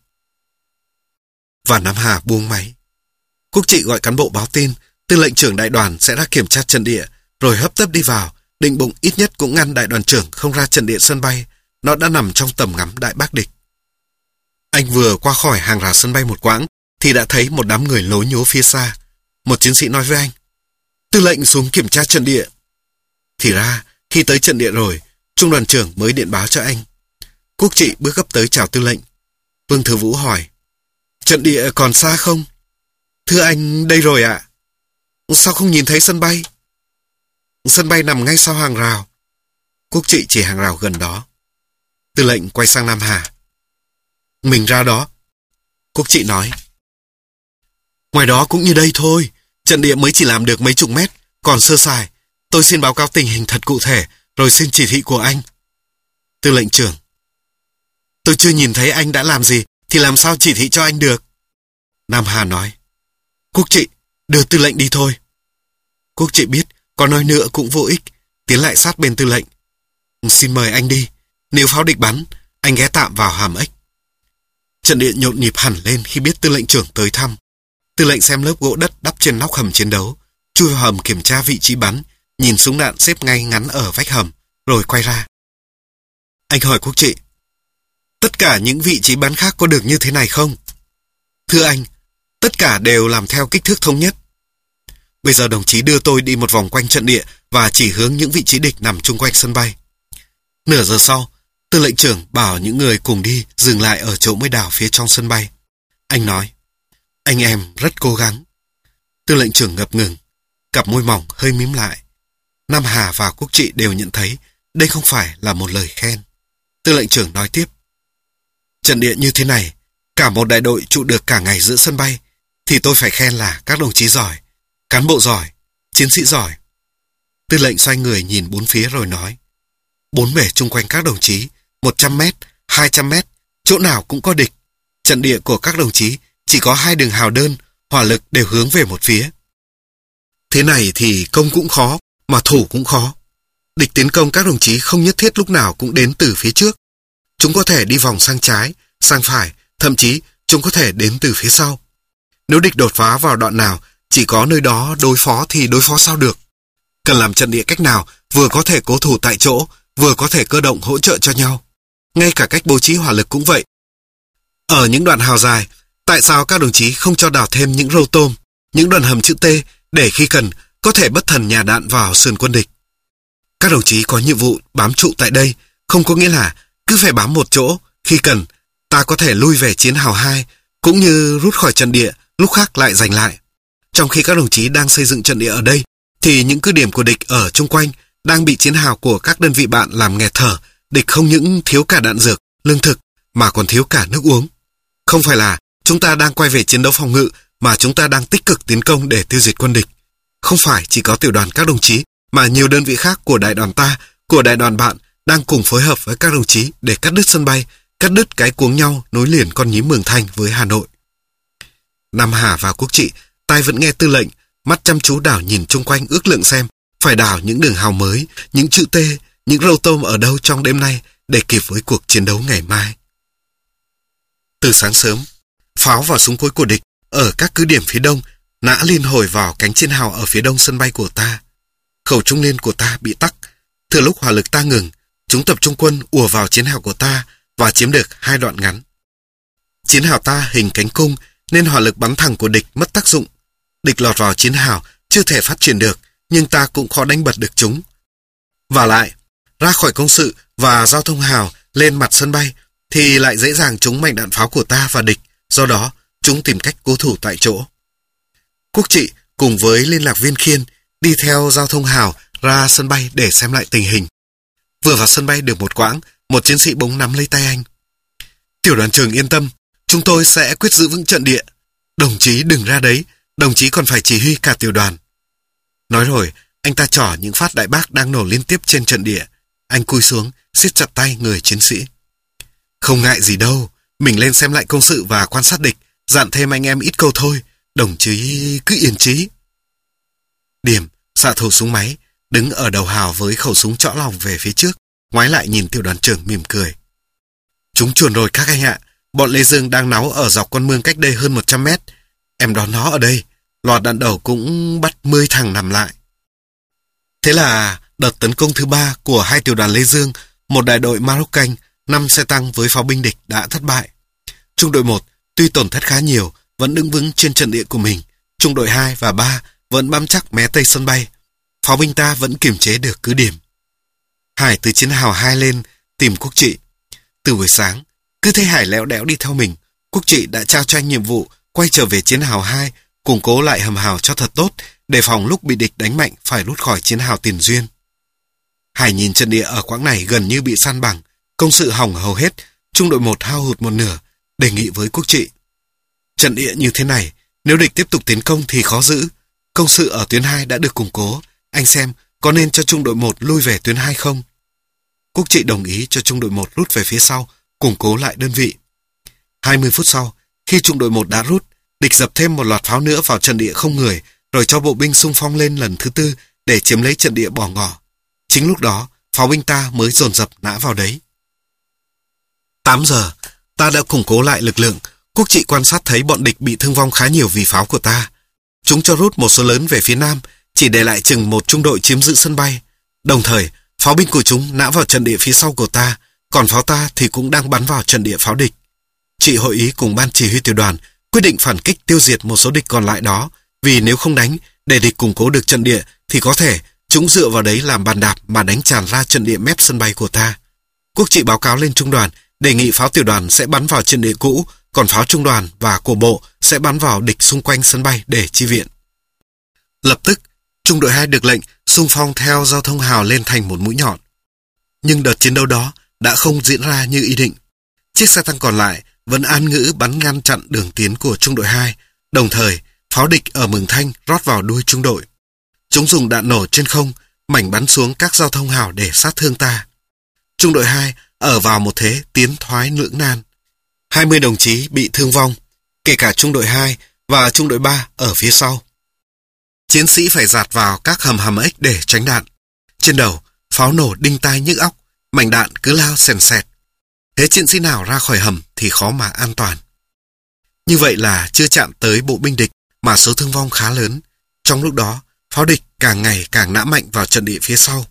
Và Nam Hà buông máy. Quốc trị gọi cán bộ báo tin, tư lệnh trưởng đại đoàn sẽ ra kiểm tra trận địa, rồi hấp tấp đi vào, định bụng ít nhất cũng ngăn đại đoàn trưởng không ra trận địa sân bay. Nó đã nằm trong tầm ngắm đại bác địch. Anh vừa qua khỏi hàng rào sân bay một quãng, thì đã thấy một đám người lố nhố phía xa. Một chiến sĩ nói với anh, tư lệnh xuống kiểm tra trận địa. Thì ra, khi tới trận địa rồi, trung đoàn trưởng mới điện báo cho anh. Quốc trị bước gấp tới chào tư lệnh. Vương Thừa Vũ hỏi, trận địa còn xa không? Thưa anh, đây rồi ạ. Sao không nhìn thấy sân bay? Sân bay nằm ngay sau hàng rào. Quốc trị chỉ hàng rào gần đó. Tư lệnh quay sang Nam Hà. Mình ra đó. Quốc trị nói. Ngoài đó cũng như đây thôi. Trận địa mới chỉ làm được mấy chục mét, còn sơ sài. Tôi xin báo cáo tình hình thật cụ thể, rồi xin chỉ thị của anh. Tư lệnh trưởng: Tôi chưa nhìn thấy anh đã làm gì, thì làm sao chỉ thị cho anh được? Nam Hà nói: Quốc trị, đưa tư lệnh đi thôi. Quốc trị biết, có nói nữa cũng vô ích, tiến lại sát bên tư lệnh. Xin mời anh đi, nếu pháo địch bắn, anh ghé tạm vào hàm ếch. Trận địa nhộn nhịp hẳn lên khi biết tư lệnh trưởng tới thăm. Tư lệnh xem lớp gỗ đất đắp trên nóc hầm chiến đấu, chui vào hầm kiểm tra vị trí bắn, nhìn súng đạn xếp ngay ngắn ở vách hầm, rồi quay ra. Anh hỏi Quốc trị: Tất cả những vị trí bắn khác có được như thế này không? Thưa anh, tất cả đều làm theo kích thước thống nhất. Bây giờ đồng chí đưa tôi đi một vòng quanh trận địa và chỉ hướng những vị trí địch nằm chung quanh sân bay. Nửa giờ sau, tư lệnh trưởng bảo những người cùng đi dừng lại ở chỗ mới đảo phía trong sân bay. Anh nói: Anh em rất cố gắng. Tư lệnh trưởng ngập ngừng, cặp môi mỏng hơi mím lại. Nam Hà và Quốc trị đều nhận thấy đây không phải là một lời khen. Tư lệnh trưởng nói tiếp: Trận địa như thế này, cả một đại đội trụ được cả ngày giữa sân bay, thì tôi phải khen là các đồng chí giỏi, cán bộ giỏi, chiến sĩ giỏi. Tư lệnh xoay người nhìn bốn phía rồi nói: Bốn bể chung quanh các đồng chí, một trăm mét, hai trăm mét, chỗ nào cũng có địch. Trận địa của các đồng chí chỉ có hai đường hào đơn, hỏa lực đều hướng về một phía. Thế này thì công cũng khó, mà thủ cũng khó. Địch tiến công các đồng chí không nhất thiết lúc nào cũng đến từ phía trước. Chúng có thể đi vòng sang trái, sang phải, thậm chí chúng có thể đến từ phía sau. Nếu địch đột phá vào đoạn nào, chỉ có nơi đó đối phó thì đối phó sao được. Cần làm trận địa cách nào vừa có thể cố thủ tại chỗ, vừa có thể cơ động hỗ trợ cho nhau. Ngay cả cách bố trí hỏa lực cũng vậy. Ở những đoạn hào dài, tại sao các đồng chí không cho đào thêm những râu tôm, những đoạn hầm chữ T để khi cần có thể bất thần nhả đạn vào sườn quân địch? Các đồng chí có nhiệm vụ bám trụ tại đây, không có nghĩa là cứ phải bám một chỗ, khi cần ta có thể lui về chiến hào hai, cũng như rút khỏi trận địa, lúc khác lại giành lại. Trong khi các đồng chí đang xây dựng trận địa ở đây, thì những cứ điểm của địch ở chung quanh đang bị chiến hào của các đơn vị bạn làm nghẹt thở. Địch không những thiếu cả đạn dược, lương thực, mà còn thiếu cả nước uống. Không phải là chúng ta đang quay về chiến đấu phòng ngự, mà chúng ta đang tích cực tiến công để tiêu diệt quân địch. Không phải chỉ có tiểu đoàn các đồng chí, mà nhiều đơn vị khác của đại đoàn ta, của đại đoàn bạn đang cùng phối hợp với các đồng chí để cắt đứt sân bay, cắt đứt cái cuống nhau nối liền con nhím Mường Thanh với Hà Nội. Nam Hà và Quốc trị tai vẫn nghe tư lệnh, mắt chăm chú đảo nhìn chung quanh ước lượng xem phải đảo những đường hào mới, những chữ T, những râu tôm ở đâu trong đêm nay để kịp với cuộc chiến đấu ngày mai. Từ sáng sớm, pháo và súng cối của địch ở các cứ điểm phía đông nã liên hồi vào cánh chiến hào ở phía đông sân bay của ta. Khẩu trung liên của ta bị tắc. Thừa lúc hỏa lực ta ngừng, chúng tập trung quân ùa vào chiến hào của ta và chiếm được hai đoạn ngắn. Chiến hào ta hình cánh cung nên hỏa lực bắn thẳng của địch mất tác dụng. Địch lọt vào chiến hào chưa thể phát triển được, nhưng ta cũng khó đánh bật được chúng. Và lại, ra khỏi công sự và giao thông hào lên mặt sân bay thì lại dễ dàng trúng mảnh đạn pháo của ta và địch, do đó chúng tìm cách cố thủ tại chỗ. Quốc trị cùng với liên lạc viên Khiên đi theo giao thông hào ra sân bay để xem lại tình hình. Vừa vào sân bay được một quãng, một chiến sĩ bỗng nắm lấy tay anh. Tiểu đoàn trưởng yên tâm, chúng tôi sẽ quyết giữ vững trận địa. Đồng chí đừng ra đấy, đồng chí còn phải chỉ huy cả tiểu đoàn. Nói rồi, anh ta trỏ những phát đại bác đang nổ liên tiếp trên trận địa. Anh cúi xuống, siết chặt tay người chiến sĩ. Không ngại gì đâu, mình lên xem lại công sự và quan sát địch, dặn thêm anh em ít câu thôi, đồng chí cứ yên trí. Điểm, xạ thủ súng máy, đứng ở đầu hào với khẩu súng trõ lòng về phía trước, ngoái lại nhìn tiểu đoàn trưởng mỉm cười. Chúng chuồn rồi các anh ạ, bọn Lê Dương đang náu ở dọc con mương cách đây hơn một trăm mét. Em đón nó ở đây, loạt đạn đầu cũng bắt mười thằng nằm lại. Thế là đợt tấn công thứ ba của hai tiểu đoàn Lê Dương, một đại đội Maroc-Canh, năm xe tăng với pháo binh địch đã thất bại. Trung đội một tuy tổn thất khá nhiều, vẫn đứng vững trên trận địa của mình. Trung đội hai và ba vẫn bám chắc mé tây sân bay. Pháo binh ta vẫn kiềm chế được cứ điểm. Hải từ chiến hào hai lên tìm Quốc trị. Từ buổi sáng, cứ thấy Hải lẽo đẽo đi theo mình, Quốc trị đã trao cho anh nhiệm vụ quay trở về chiến hào hai, củng cố lại hầm hào cho thật tốt, đề phòng lúc bị địch đánh mạnh phải rút khỏi chiến hào Tiền Duyên. Hải nhìn trận địa ở quãng này gần như bị san bằng, công sự hỏng hầu hết, trung đội một hao hụt một nửa, đề nghị với Quốc trị. Trận địa như thế này, nếu địch tiếp tục tiến công thì khó giữ. Công sự ở tuyến hai đã được củng cố. Anh xem có nên cho trung đội một lui về tuyến hai không? Quốc trị đồng ý cho trung đội một rút về phía sau, củng cố lại đơn vị. hai mươi phút sau, khi trung đội một đã rút, địch dập thêm một loạt pháo nữa vào trận địa không người, rồi cho bộ binh xung phong lên lần thứ tư để chiếm lấy trận địa bỏ ngỏ. Chính lúc đó, pháo binh ta mới dồn dập nã vào đấy. tám giờ, ta đã củng cố lại lực lượng. Quốc trị quan sát thấy bọn địch bị thương vong khá nhiều vì pháo của ta. Chúng cho rút một số lớn về phía nam, chỉ để lại chừng một trung đội chiếm giữ sân bay. Đồng thời, pháo binh của chúng nã vào trận địa phía sau của ta, còn pháo ta thì cũng đang bắn vào trận địa pháo địch. Chị hội ý cùng ban chỉ huy tiểu đoàn quyết định phản kích tiêu diệt một số địch còn lại đó, vì nếu không đánh để địch củng cố được trận địa thì có thể chúng dựa vào đấy làm bàn đạp mà đánh tràn ra trận địa mép sân bay của ta. Quốc trị báo cáo lên trung đoàn, đề nghị pháo tiểu đoàn sẽ bắn vào trận địa cũ, còn pháo trung đoàn và của bộ sẽ bắn vào địch xung quanh sân bay để chi viện. Lập tức, trung đội hai được lệnh xung phong theo giao thông hào lên thành một mũi nhọn. Nhưng đợt chiến đấu đó đã không diễn ra như ý định. Chiếc xe tăng còn lại vẫn an ngữ bắn ngăn chặn đường tiến của trung đội hai, đồng thời pháo địch ở Mường Thanh rót vào đuôi trung đội. Chúng dùng đạn nổ trên không, mảnh bắn xuống các giao thông hào để sát thương ta. Trung đội hai ở vào một thế tiến thoái lưỡng nan. hai mươi đồng chí bị thương vong, kể cả trung đội hai và trung đội ba ở phía sau. Chiến sĩ phải dạt vào các hầm hầm ếch để tránh đạn. Trên đầu, pháo nổ đinh tai nhức óc, mảnh đạn cứ lao sèn sẹt. Thế chiến sĩ nào ra khỏi hầm thì khó mà an toàn. Như vậy là chưa chạm tới bộ binh địch mà số thương vong khá lớn. Trong lúc đó, pháo địch càng ngày càng nã mạnh vào trận địa phía sau.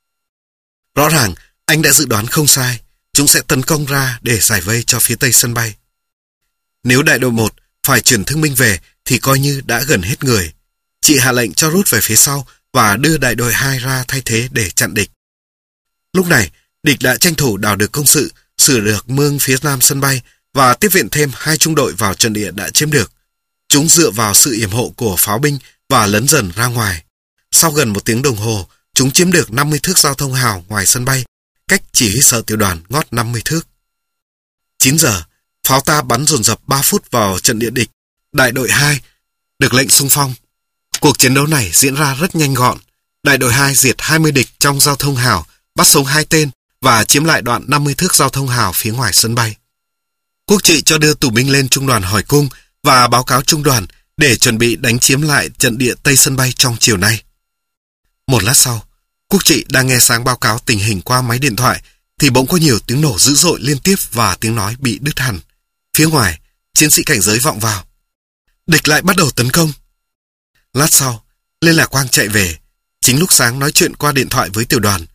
Rõ ràng, anh đã dự đoán không sai, chúng sẽ tấn công ra để giải vây cho phía tây sân bay. Nếu đại đội một phải chuyển thương binh về thì coi như đã gần hết người. Chị hạ lệnh cho rút về phía sau và đưa đại đội hai ra thay thế để chặn địch. Lúc này, địch đã tranh thủ đào được công sự, sửa được mương phía nam sân bay và tiếp viện thêm hai trung đội vào trận địa đã chiếm được. Chúng dựa vào sự yểm hộ của pháo binh và lấn dần ra ngoài. Sau gần một tiếng đồng hồ, chúng chiếm được năm mươi thước giao thông hào ngoài sân bay, cách chỉ huy sở tiểu đoàn ngót năm mươi thước. chín giờ, pháo ta bắn dồn dập ba phút vào trận địa địch. Đại đội hai được lệnh xung phong. Cuộc chiến đấu này diễn ra rất nhanh gọn. Đại đội hai diệt hai mươi địch trong giao thông hào, bắt sống hai tên và chiếm lại đoạn năm mươi thước giao thông hào phía ngoài sân bay. Quốc trị cho đưa tù binh lên trung đoàn hỏi cung và báo cáo trung đoàn để chuẩn bị đánh chiếm lại trận địa tây sân bay trong chiều nay. Một lát sau, Quốc trị đang nghe sáng báo cáo tình hình qua máy điện thoại thì bỗng có nhiều tiếng nổ dữ dội liên tiếp và tiếng nói bị đứt hẳn. Phía ngoài, chiến sĩ cảnh giới vọng vào. Địch lại bắt đầu tấn công. Lát sau, Lê Lạc Quang chạy về. Chính lúc Sáng nói chuyện qua điện thoại với tiểu đoàn,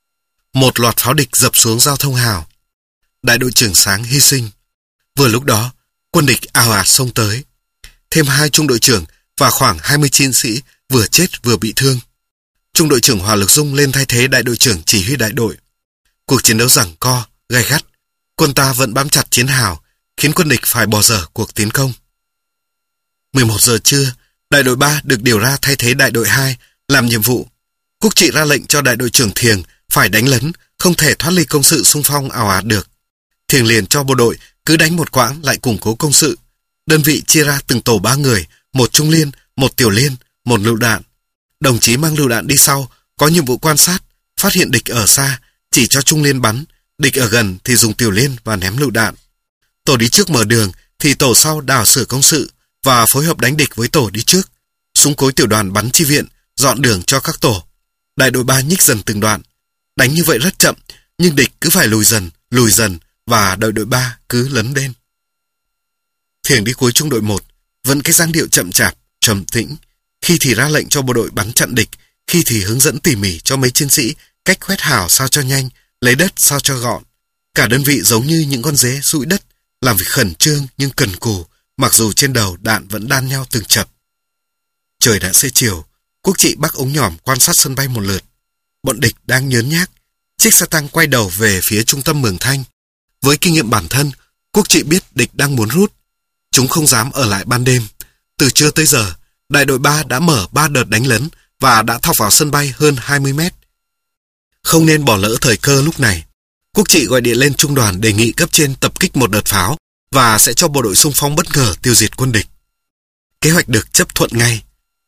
một loạt pháo địch dập xuống giao thông hào. Đại đội trưởng Sáng hy sinh. Vừa lúc đó, quân địch ào ạt xông tới. Thêm hai trung đội trưởng và khoảng hai mươi chiến sĩ vừa chết vừa bị thương. Trung đội trưởng Hòa Lực Dung lên thay thế đại đội trưởng chỉ huy đại đội. Cuộc chiến đấu giằng co, gay gắt. Quân ta vẫn bám chặt chiến hào, khiến quân địch phải bỏ dở cuộc tiến công. mười một giờ trưa, đại đội ba được điều ra thay thế đại đội hai làm nhiệm vụ. Quốc trị ra lệnh cho đại đội trưởng Thiềng phải đánh lấn, không thể thoát ly công sự xung phong ào ạt được. Thiềng liền cho bộ đội cứ đánh một quãng lại củng cố công sự. Đơn vị chia ra từng tổ ba người, một trung liên, một tiểu liên, một lựu đạn. Đồng chí mang lựu đạn đi sau, có nhiệm vụ quan sát, phát hiện địch ở xa, chỉ cho trung liên bắn, địch ở gần thì dùng tiểu liên và ném lựu đạn. Tổ đi trước mở đường thì tổ sau đào sửa công sự và phối hợp đánh địch với tổ đi trước. Súng cối tiểu đoàn bắn chi viện, dọn đường cho các tổ. Đại đội ba nhích dần từng đoạn. Đánh như vậy rất chậm, nhưng địch cứ phải lùi dần, lùi dần và đại đội ba cứ lấn lên. Thiềng đi cuối trung đội một, vẫn cái dáng điệu chậm chạp, trầm tĩnh. Khi thì ra lệnh cho bộ đội bắn chặn địch, khi thì hướng dẫn tỉ mỉ cho mấy chiến sĩ cách quét hào sao cho nhanh, lấy đất sao cho gọn. Cả đơn vị giống như những con dế dụi đất, làm việc khẩn trương nhưng cần cù, mặc dù trên đầu đạn vẫn đan nhau từng chập. Trời đã xế chiều, Quốc trị bắc ống nhòm quan sát sân bay một lượt. Bọn địch đang nhớn nhác. Chiếc xe tăng quay đầu về phía trung tâm Mường Thanh. Với kinh nghiệm bản thân, Quốc trị biết địch đang muốn rút. Chúng không dám ở lại ban đêm. Từ trưa tới giờ, đại đội ba đã mở ba đợt đánh lấn và đã thọc vào sân bay hơn hai mươi mét. Không nên bỏ lỡ thời cơ lúc này. Quốc trị gọi điện lên trung đoàn đề nghị cấp trên tập kích một đợt pháo và sẽ cho bộ đội xung phong bất ngờ tiêu diệt quân địch. Kế hoạch được chấp thuận ngay.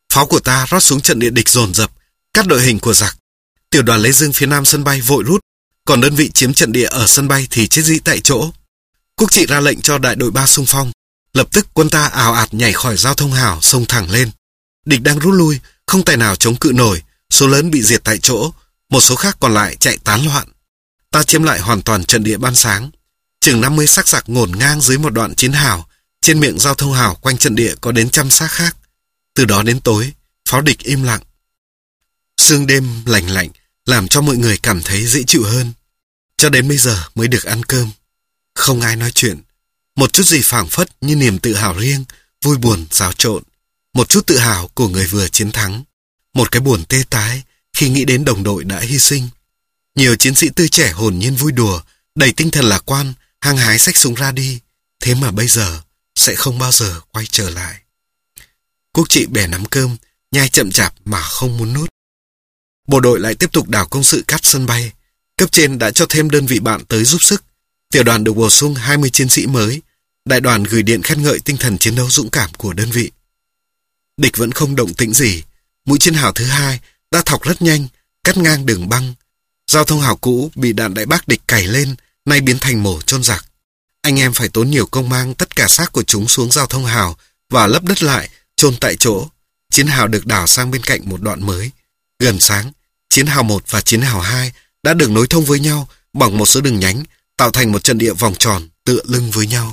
Pháo của ta rót xuống trận địa địch dồn dập, cắt đội hình của giặc. Tiểu đoàn lấy dương phía nam sân bay vội rút, còn đơn vị chiếm trận địa ở sân bay thì chết dĩ tại chỗ. Quốc trị ra lệnh cho đại đội ba xung phong. Lập tức quân ta ào ạt nhảy khỏi giao thông hào xông thẳng lên. Địch đang rút lui, không tài nào chống cự nổi, số lớn bị diệt tại chỗ, một số khác còn lại chạy tán loạn. Ta chiếm lại hoàn toàn trận địa ban sáng. Chừng năm mươi xác giặc ngổn ngang dưới một đoạn chiến hào, trên miệng giao thông hào quanh trận địa có đến trăm xác khác. Từ đó đến tối, pháo địch im lặng. Sương đêm lạnh lạnh làm cho mọi người cảm thấy dễ chịu hơn. Cho đến bây giờ mới được ăn cơm. Không ai nói chuyện. Một chút gì phảng phất như niềm tự hào riêng, vui buồn xáo trộn. Một chút tự hào của người vừa chiến thắng. Một cái buồn tê tái khi nghĩ đến đồng đội đã hy sinh. Nhiều chiến sĩ tươi trẻ hồn nhiên vui đùa, đầy tinh thần lạc quan, hăng hái xách súng ra đi. Thế mà bây giờ sẽ không bao giờ quay trở lại. Quốc trị bẻ nắm cơm, nhai chậm chạp mà không muốn nuốt. Bộ đội lại tiếp tục đào công sự cắt sân bay. Cấp trên đã cho thêm đơn vị bạn tới giúp sức. Tiểu đoàn được bổ sung hai mươi chiến sĩ mới. Đại đoàn gửi điện khen ngợi tinh thần chiến đấu dũng cảm của đơn vị. Địch vẫn không động tĩnh gì. Mũi chiến hào thứ hai đã thọc rất nhanh, cắt ngang đường băng. Giao thông hào cũ bị đạn đại bác địch cày lên, nay biến thành mổ chôn giặc. Anh em phải tốn nhiều công mang tất cả xác của chúng xuống giao thông hào và lấp đất lại, chôn tại chỗ. Chiến hào được đảo sang bên cạnh một đoạn mới. Gần sáng, chiến hào một và chiến hào hai đã được nối thông với nhau bằng một số đường nhánh, tạo thành một trận địa vòng tròn tựa lưng với nhau.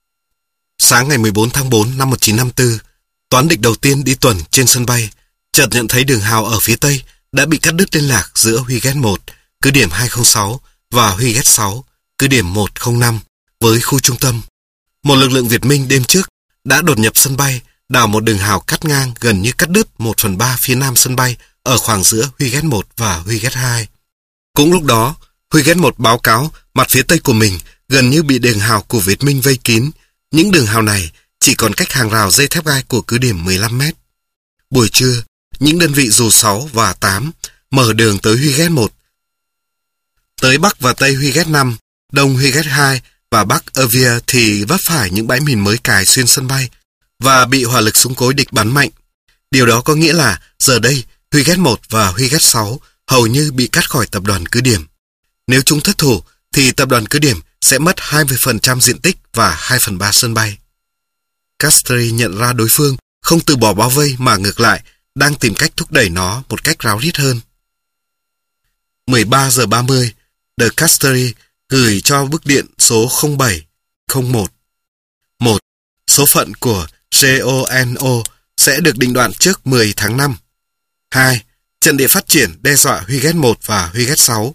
Sáng ngày mười bốn tháng tư năm một nghìn chín trăm năm mươi tư, toán địch đầu tiên đi tuần trên sân bay, chợt nhận thấy đường hào ở phía tây đã bị cắt đứt liên lạc giữa Huy Ghét một, cứ điểm hai không sáu và Huy Ghét sáu, cứ điểm một không năm với khu trung tâm. Một lực lượng Việt Minh đêm trước đã đột nhập sân bay, đào một đường hào cắt ngang gần như cắt đứt một phần ba phía nam sân bay ở khoảng giữa Huy Ghét một và Huy Ghét hai. Cũng lúc đó, Huy Ghét một báo cáo mặt phía tây của mình gần như bị đường hào của Việt Minh vây kín. Những đường hào này chỉ còn cách hàng rào dây thép gai của cứ điểm mười lăm mét. Buổi trưa, những đơn vị dù sáu và tám mở đường tới Huy Ghét một. Tới Bắc và Tây Huy Ghét năm, Đông Huy Ghét hai và Bắc Evia thì vấp phải những bãi mìn mới cài xuyên sân bay và bị hỏa lực súng cối địch bắn mạnh. Điều đó có nghĩa là giờ đây Huy Ghét một và Huy Ghét sáu hầu như bị cắt khỏi tập đoàn cứ điểm. Nếu chúng thất thủ thì tập đoàn cứ điểm sẽ mất hai mươi phần trăm diện tích và hai phần ba sân bay. Castries nhận ra đối phương không từ bỏ bao vây mà ngược lại đang tìm cách thúc đẩy nó một cách ráo riết hơn. mười ba giờ ba mươi, De Castries gửi cho bức điện số không bảy không một. một. Số phận của giê o en o sẽ được định đoạn trước mười tháng năm. hai. Trận địa phát triển đe dọa Huy Ghét một và Huy Ghét sáu.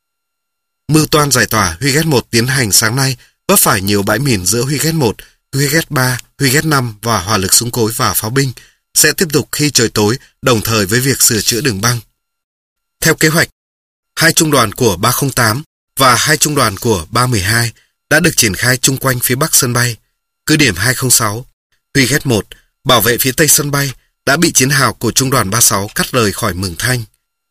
Mưu toan giải tỏa Huy Ghét một tiến hành sáng nay vấp phải nhiều bãi mìn giữa Huy Ghét một, Huy Ghét ba, Huy Ghét năm và hỏa lực súng cối và pháo binh sẽ tiếp tục khi trời tối đồng thời với việc sửa chữa đường băng. Theo kế hoạch, hai trung đoàn của ba không tám và hai trung đoàn của ba một hai đã được triển khai chung quanh phía bắc sân bay. Cứ điểm hai không sáu, Huy Ghét một bảo vệ phía tây sân bay đã bị chiến hào của trung đoàn ba sáu cắt rời khỏi Mường Thanh.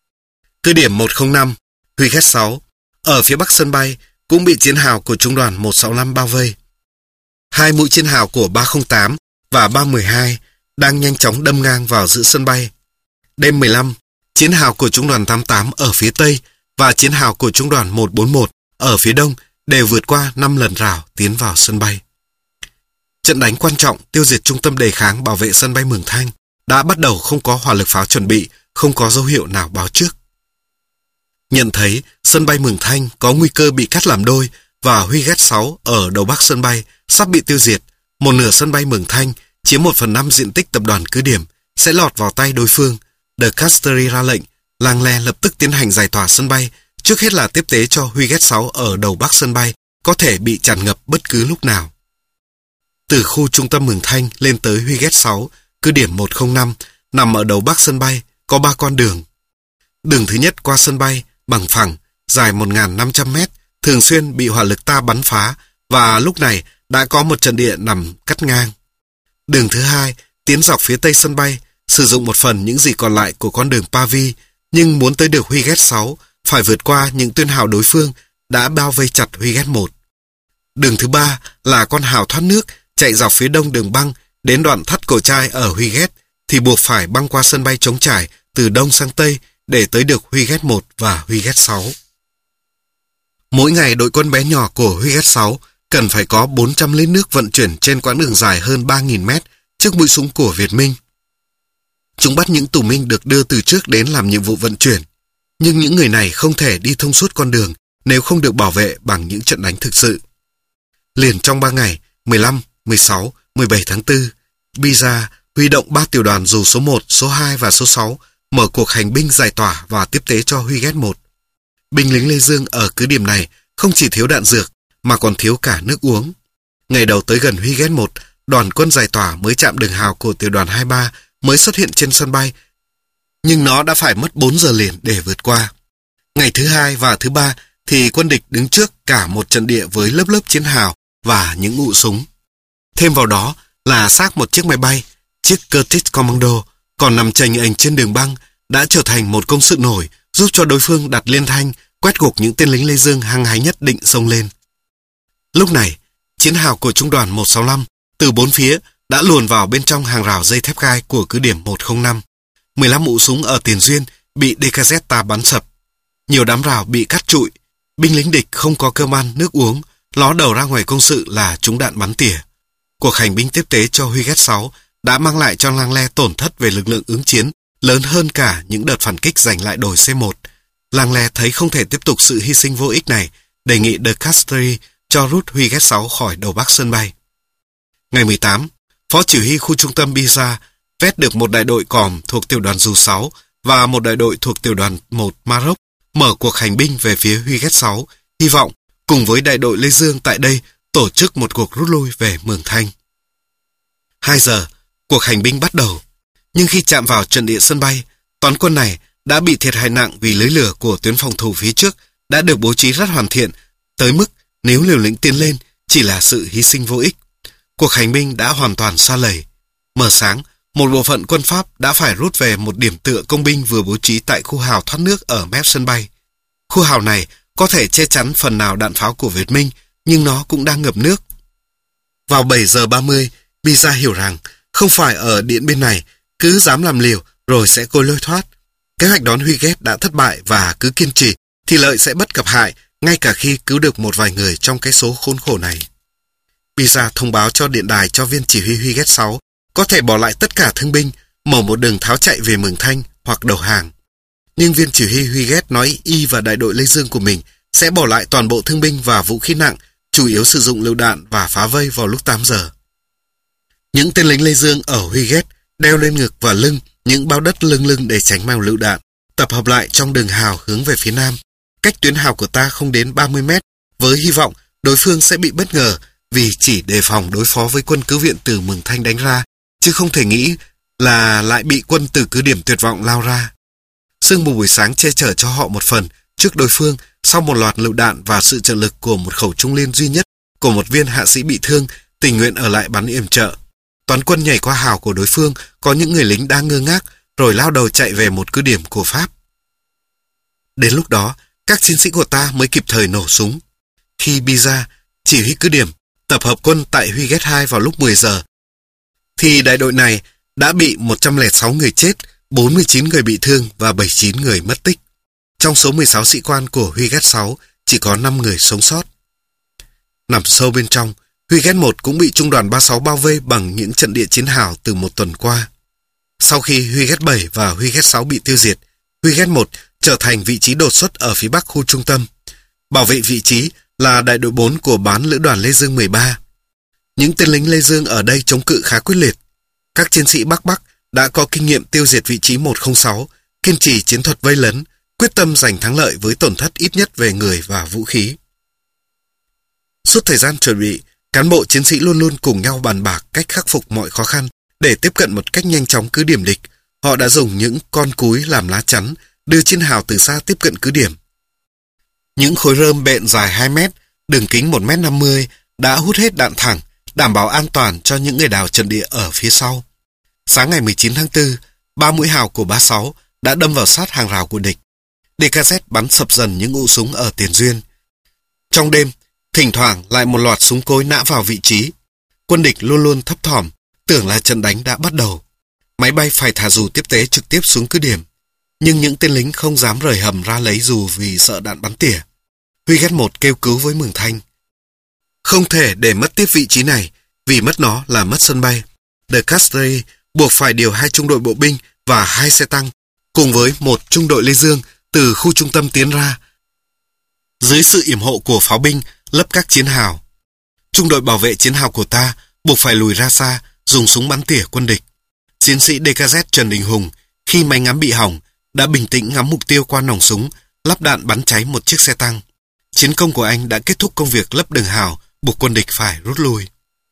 Cứ điểm một không năm, Huy Ghét sáu ở phía bắc sân bay cũng bị chiến hào của trung đoàn một sáu năm bao vây. Hai mũi chiến hào của ba không tám và ba một hai đang nhanh chóng đâm ngang vào giữa sân bay. Đêm mười lăm, chiến hào của trung đoàn tám tám ở phía tây và chiến hào của trung đoàn một bốn một ở phía đông đều vượt qua năm lần rào tiến vào sân bay. Trận đánh quan trọng tiêu diệt trung tâm đề kháng bảo vệ sân bay Mường Thanh đã bắt đầu không có hỏa lực pháo chuẩn bị, không có dấu hiệu nào báo trước. Nhận thấy sân bay Mường Thanh có nguy cơ bị cắt làm đôi và Huy Ghét sáu ở đầu bắc sân bay sắp bị tiêu diệt, một nửa sân bay Mường Thanh chiếm một phần năm diện tích tập đoàn cứ điểm sẽ lọt vào tay đối phương. De Castries ra lệnh, Lang Le lập tức tiến hành giải tỏa sân bay, trước hết là tiếp tế cho Huy Ghét sáu ở đầu bắc sân bay có thể bị tràn ngập bất cứ lúc nào. Từ khu trung tâm Mường Thanh lên tới Huy Ghét sáu, cứ điểm một không năm nằm ở đầu bắc sân bay có ba con đường. Đường thứ nhất qua sân bay bằng phẳng, dài một nghìn năm trăm mét, thường xuyên bị hỏa lực ta bắn phá và lúc này đã có một trận địa nằm cắt ngang. Đường thứ hai tiến dọc phía tây sân bay, sử dụng một phần những gì còn lại của con đường Pavi, nhưng muốn tới được Huy Ghét sáu phải vượt qua những tuyến hào đối phương đã bao vây chặt Huy Ghét một. Đường thứ ba là con hào thoát nước chạy dọc phía đông đường băng đến đoạn thắt cổ trai ở Huy Ghét, thì buộc phải băng qua sân bay trống trải từ đông sang tây để tới được Huy Ghét một và Huy Ghét sáu. Mỗi ngày đội quân bé nhỏ của Huy Ghét sáu cần phải có bốn trăm lít nước vận chuyển trên quãng đường dài hơn ba nghìn mét trước mũi súng của Việt Minh. Chúng bắt những tù binh được đưa từ trước đến làm nhiệm vụ vận chuyển, nhưng những người này không thể đi thông suốt con đường nếu không được bảo vệ bằng những trận đánh thực sự. Liền trong ba ngày, mười lăm, mười sáu, mười bảy tháng tư, Biza huy động ba tiểu đoàn dù số một, số hai và số sáu mở cuộc hành binh giải tỏa và tiếp tế cho Huy Ghét một. Binh lính Lê Dương ở cứ điểm này không chỉ thiếu đạn dược mà còn thiếu cả nước uống. Ngày đầu tới gần Huy Ghét một, đoàn quân giải tỏa mới chạm đường hào của tiểu đoàn hai mươi ba mới xuất hiện trên sân bay, nhưng nó đã phải mất bốn giờ liền để vượt qua. Ngày thứ hai và thứ ba thì quân địch đứng trước cả một trận địa với lớp lớp chiến hào và những ụ súng. Thêm vào đó là xác một chiếc máy bay, chiếc Curtiss Commando còn nằm chềnh ềnh trên đường băng đã trở thành một công sự nổi giúp cho đối phương đặt liên thanh quét gục những tên lính Lê Dương hăng hái nhất định xông lên. Lúc này, chiến hào của trung đoàn một sáu năm từ bốn phía đã luồn vào bên trong hàng rào dây thép gai của cứ điểm một không năm. mười lăm ụ súng ở Tiền Duyên bị đê ca dét ta bắn sập. Nhiều đám rào bị cắt trụi. Binh lính địch không có cơm ăn, nước uống, ló đầu ra ngoài công sự là trúng đạn bắn tỉa. Cuộc hành binh tiếp tế cho Huy Ghét sáu đã mang lại cho Lang Le tổn thất về lực lượng ứng chiến lớn hơn cả những đợt phản kích giành lại đồi C một. Lang Le thấy không thể tiếp tục sự hy sinh vô ích này, đề nghị De Castries cho rút Huy Ghét sáu khỏi đầu bắc sân bay. Ngày mười tám, Phó chỉ huy khu trung tâm Biza vét được một đại đội còm thuộc tiểu đoàn dù sáu và một đại đội thuộc tiểu đoàn một Maroc mở cuộc hành binh về phía Huy Ghét sáu, hy vọng cùng với đại đội Lê Dương tại đây tổ chức một cuộc rút lui về Mường Thanh. hai giờ, cuộc hành binh bắt đầu. Nhưng khi chạm vào trận địa sân bay, toán quân này đã bị thiệt hại nặng vì lưới lửa của tuyến phòng thủ phía trước đã được bố trí rất hoàn thiện, tới mức nếu liều lĩnh tiến lên chỉ là sự hy sinh vô ích. Cuộc hành binh đã hoàn toàn sa lầy. Mờ sáng, một bộ phận quân Pháp đã phải rút về một điểm tựa công binh vừa bố trí tại khu hào thoát nước ở mép sân bay. Khu hào này có thể che chắn phần nào đạn pháo của Việt Minh, nhưng nó cũng đang ngập nước. Vào bảy giờ ba mươi, Biza hiểu rằng không phải ở điện bên này cứ dám làm liều rồi sẽ côi lôi thoát. Kế hoạch đón Huy Ghét đã thất bại và cứ kiên trì thì lợi sẽ bất cập hại, ngay cả khi cứu được một vài người trong cái số khốn khổ này. Biza thông báo cho điện đài cho viên chỉ huy Huy Ghét sáu có thể bỏ lại tất cả thương binh, mở một đường tháo chạy về Mường Thanh hoặc đầu hàng. Nhưng viên chỉ huy Huy Ghét nói y và đại đội Lê Dương của mình sẽ bỏ lại toàn bộ thương binh và vũ khí nặng, chủ yếu sử dụng lựu đạn và phá vây vào lúc tám giờ. Những tên lính Lê Dương ở Huy Ghét đeo lên ngực và lưng những bao đất lưng lưng để tránh màu lựu đạn, tập hợp lại trong đường hào hướng về phía nam. Cách tuyến hào của ta không đến ba mươi mét, với hy vọng đối phương sẽ bị bất ngờ vì chỉ đề phòng đối phó với quân cứu viện từ Mường Thanh đánh ra, chứ không thể nghĩ là lại bị quân từ cứ điểm tuyệt vọng lao ra. Sương mù buổi sáng che chở cho họ một phần trước đối phương sau một loạt lựu đạn và sự trợ lực của một khẩu trung liên duy nhất của một viên hạ sĩ bị thương tình nguyện ở lại bắn yểm trợ. Toán quân nhảy qua hào của đối phương, có những người lính đang ngơ ngác rồi lao đầu chạy về một cứ điểm của Pháp. Đến lúc đó, các chiến sĩ của ta mới kịp thời nổ súng. Khi Biza chỉ huy cứ điểm tập hợp quân tại Huy Ghét hai vào lúc mười giờ, thì đại đội này đã bị một trăm lẻ sáu người chết, bốn mươi chín người bị thương và bảy mươi chín người mất tích. Trong số mười sáu sĩ quan của Huy Ghét sáu, chỉ có năm người sống sót. Nằm sâu bên trong, Huy Ghét một cũng bị trung đoàn ba mươi sáu bao vây bằng những trận địa chiến hào từ một tuần qua. Sau khi Huy Ghét bảy và Huy Ghét sáu bị tiêu diệt, Huy Ghét một trở thành vị trí đột xuất ở phía bắc khu trung tâm. Bảo vệ vị trí là đại đội bốn của bán lữ đoàn Lê Dương mười ba. Những tên lính Lê Dương ở đây chống cự khá quyết liệt. Các chiến sĩ Bắc Bắc đã có kinh nghiệm tiêu diệt vị trí một không sáu, kiên trì chiến thuật vây lấn, quyết tâm giành thắng lợi với tổn thất ít nhất về người và vũ khí. Suốt thời gian chuẩn bị, cán bộ chiến sĩ luôn luôn cùng nhau bàn bạc cách khắc phục mọi khó khăn để tiếp cận một cách nhanh chóng cứ điểm địch. Họ đã dùng những con cúi làm lá chắn, đưa chiến hào từ xa tiếp cận cứ điểm. Những khối rơm bện dài hai mét, đường kính một mét năm mươi đã hút hết đạn thẳng, đảm bảo an toàn cho những người đào trận địa ở phía sau. Sáng ngày mười chín tháng tư, ba mũi hào của ba mươi sáu đã đâm vào sát hàng rào của địch. đê ca dét bắn sập dần những ụ súng ở Tiền Duyên. Trong đêm, thỉnh thoảng lại một loạt súng cối nã vào vị trí. Quân địch luôn luôn thấp thỏm, tưởng là trận đánh đã bắt đầu. Máy bay phải thả dù tiếp tế trực tiếp xuống cứ điểm. Nhưng những tên lính không dám rời hầm ra lấy dù vì sợ đạn bắn tỉa. Huy ghét một kêu cứu với Mường Thanh. Không thể để mất tiếp vị trí này, vì mất nó là mất sân bay. De Castries buộc phải điều hai trung đội bộ binh và hai xe tăng, cùng với một trung đội Lê Dương từ khu trung tâm tiến ra. Dưới sự yểm hộ của pháo binh lấp các chiến hào, trung đội bảo vệ chiến hào của ta buộc phải lùi ra xa, dùng súng bắn tỉa quân địch. Chiến sĩ đê ca zét Trần Đình Hùng, khi máy ngắm bị hỏng, đã bình tĩnh ngắm mục tiêu qua nòng súng, lắp đạn bắn cháy một chiếc xe tăng. Chiến công của anh đã kết thúc công việc lấp đường hào, buộc quân địch phải rút lui.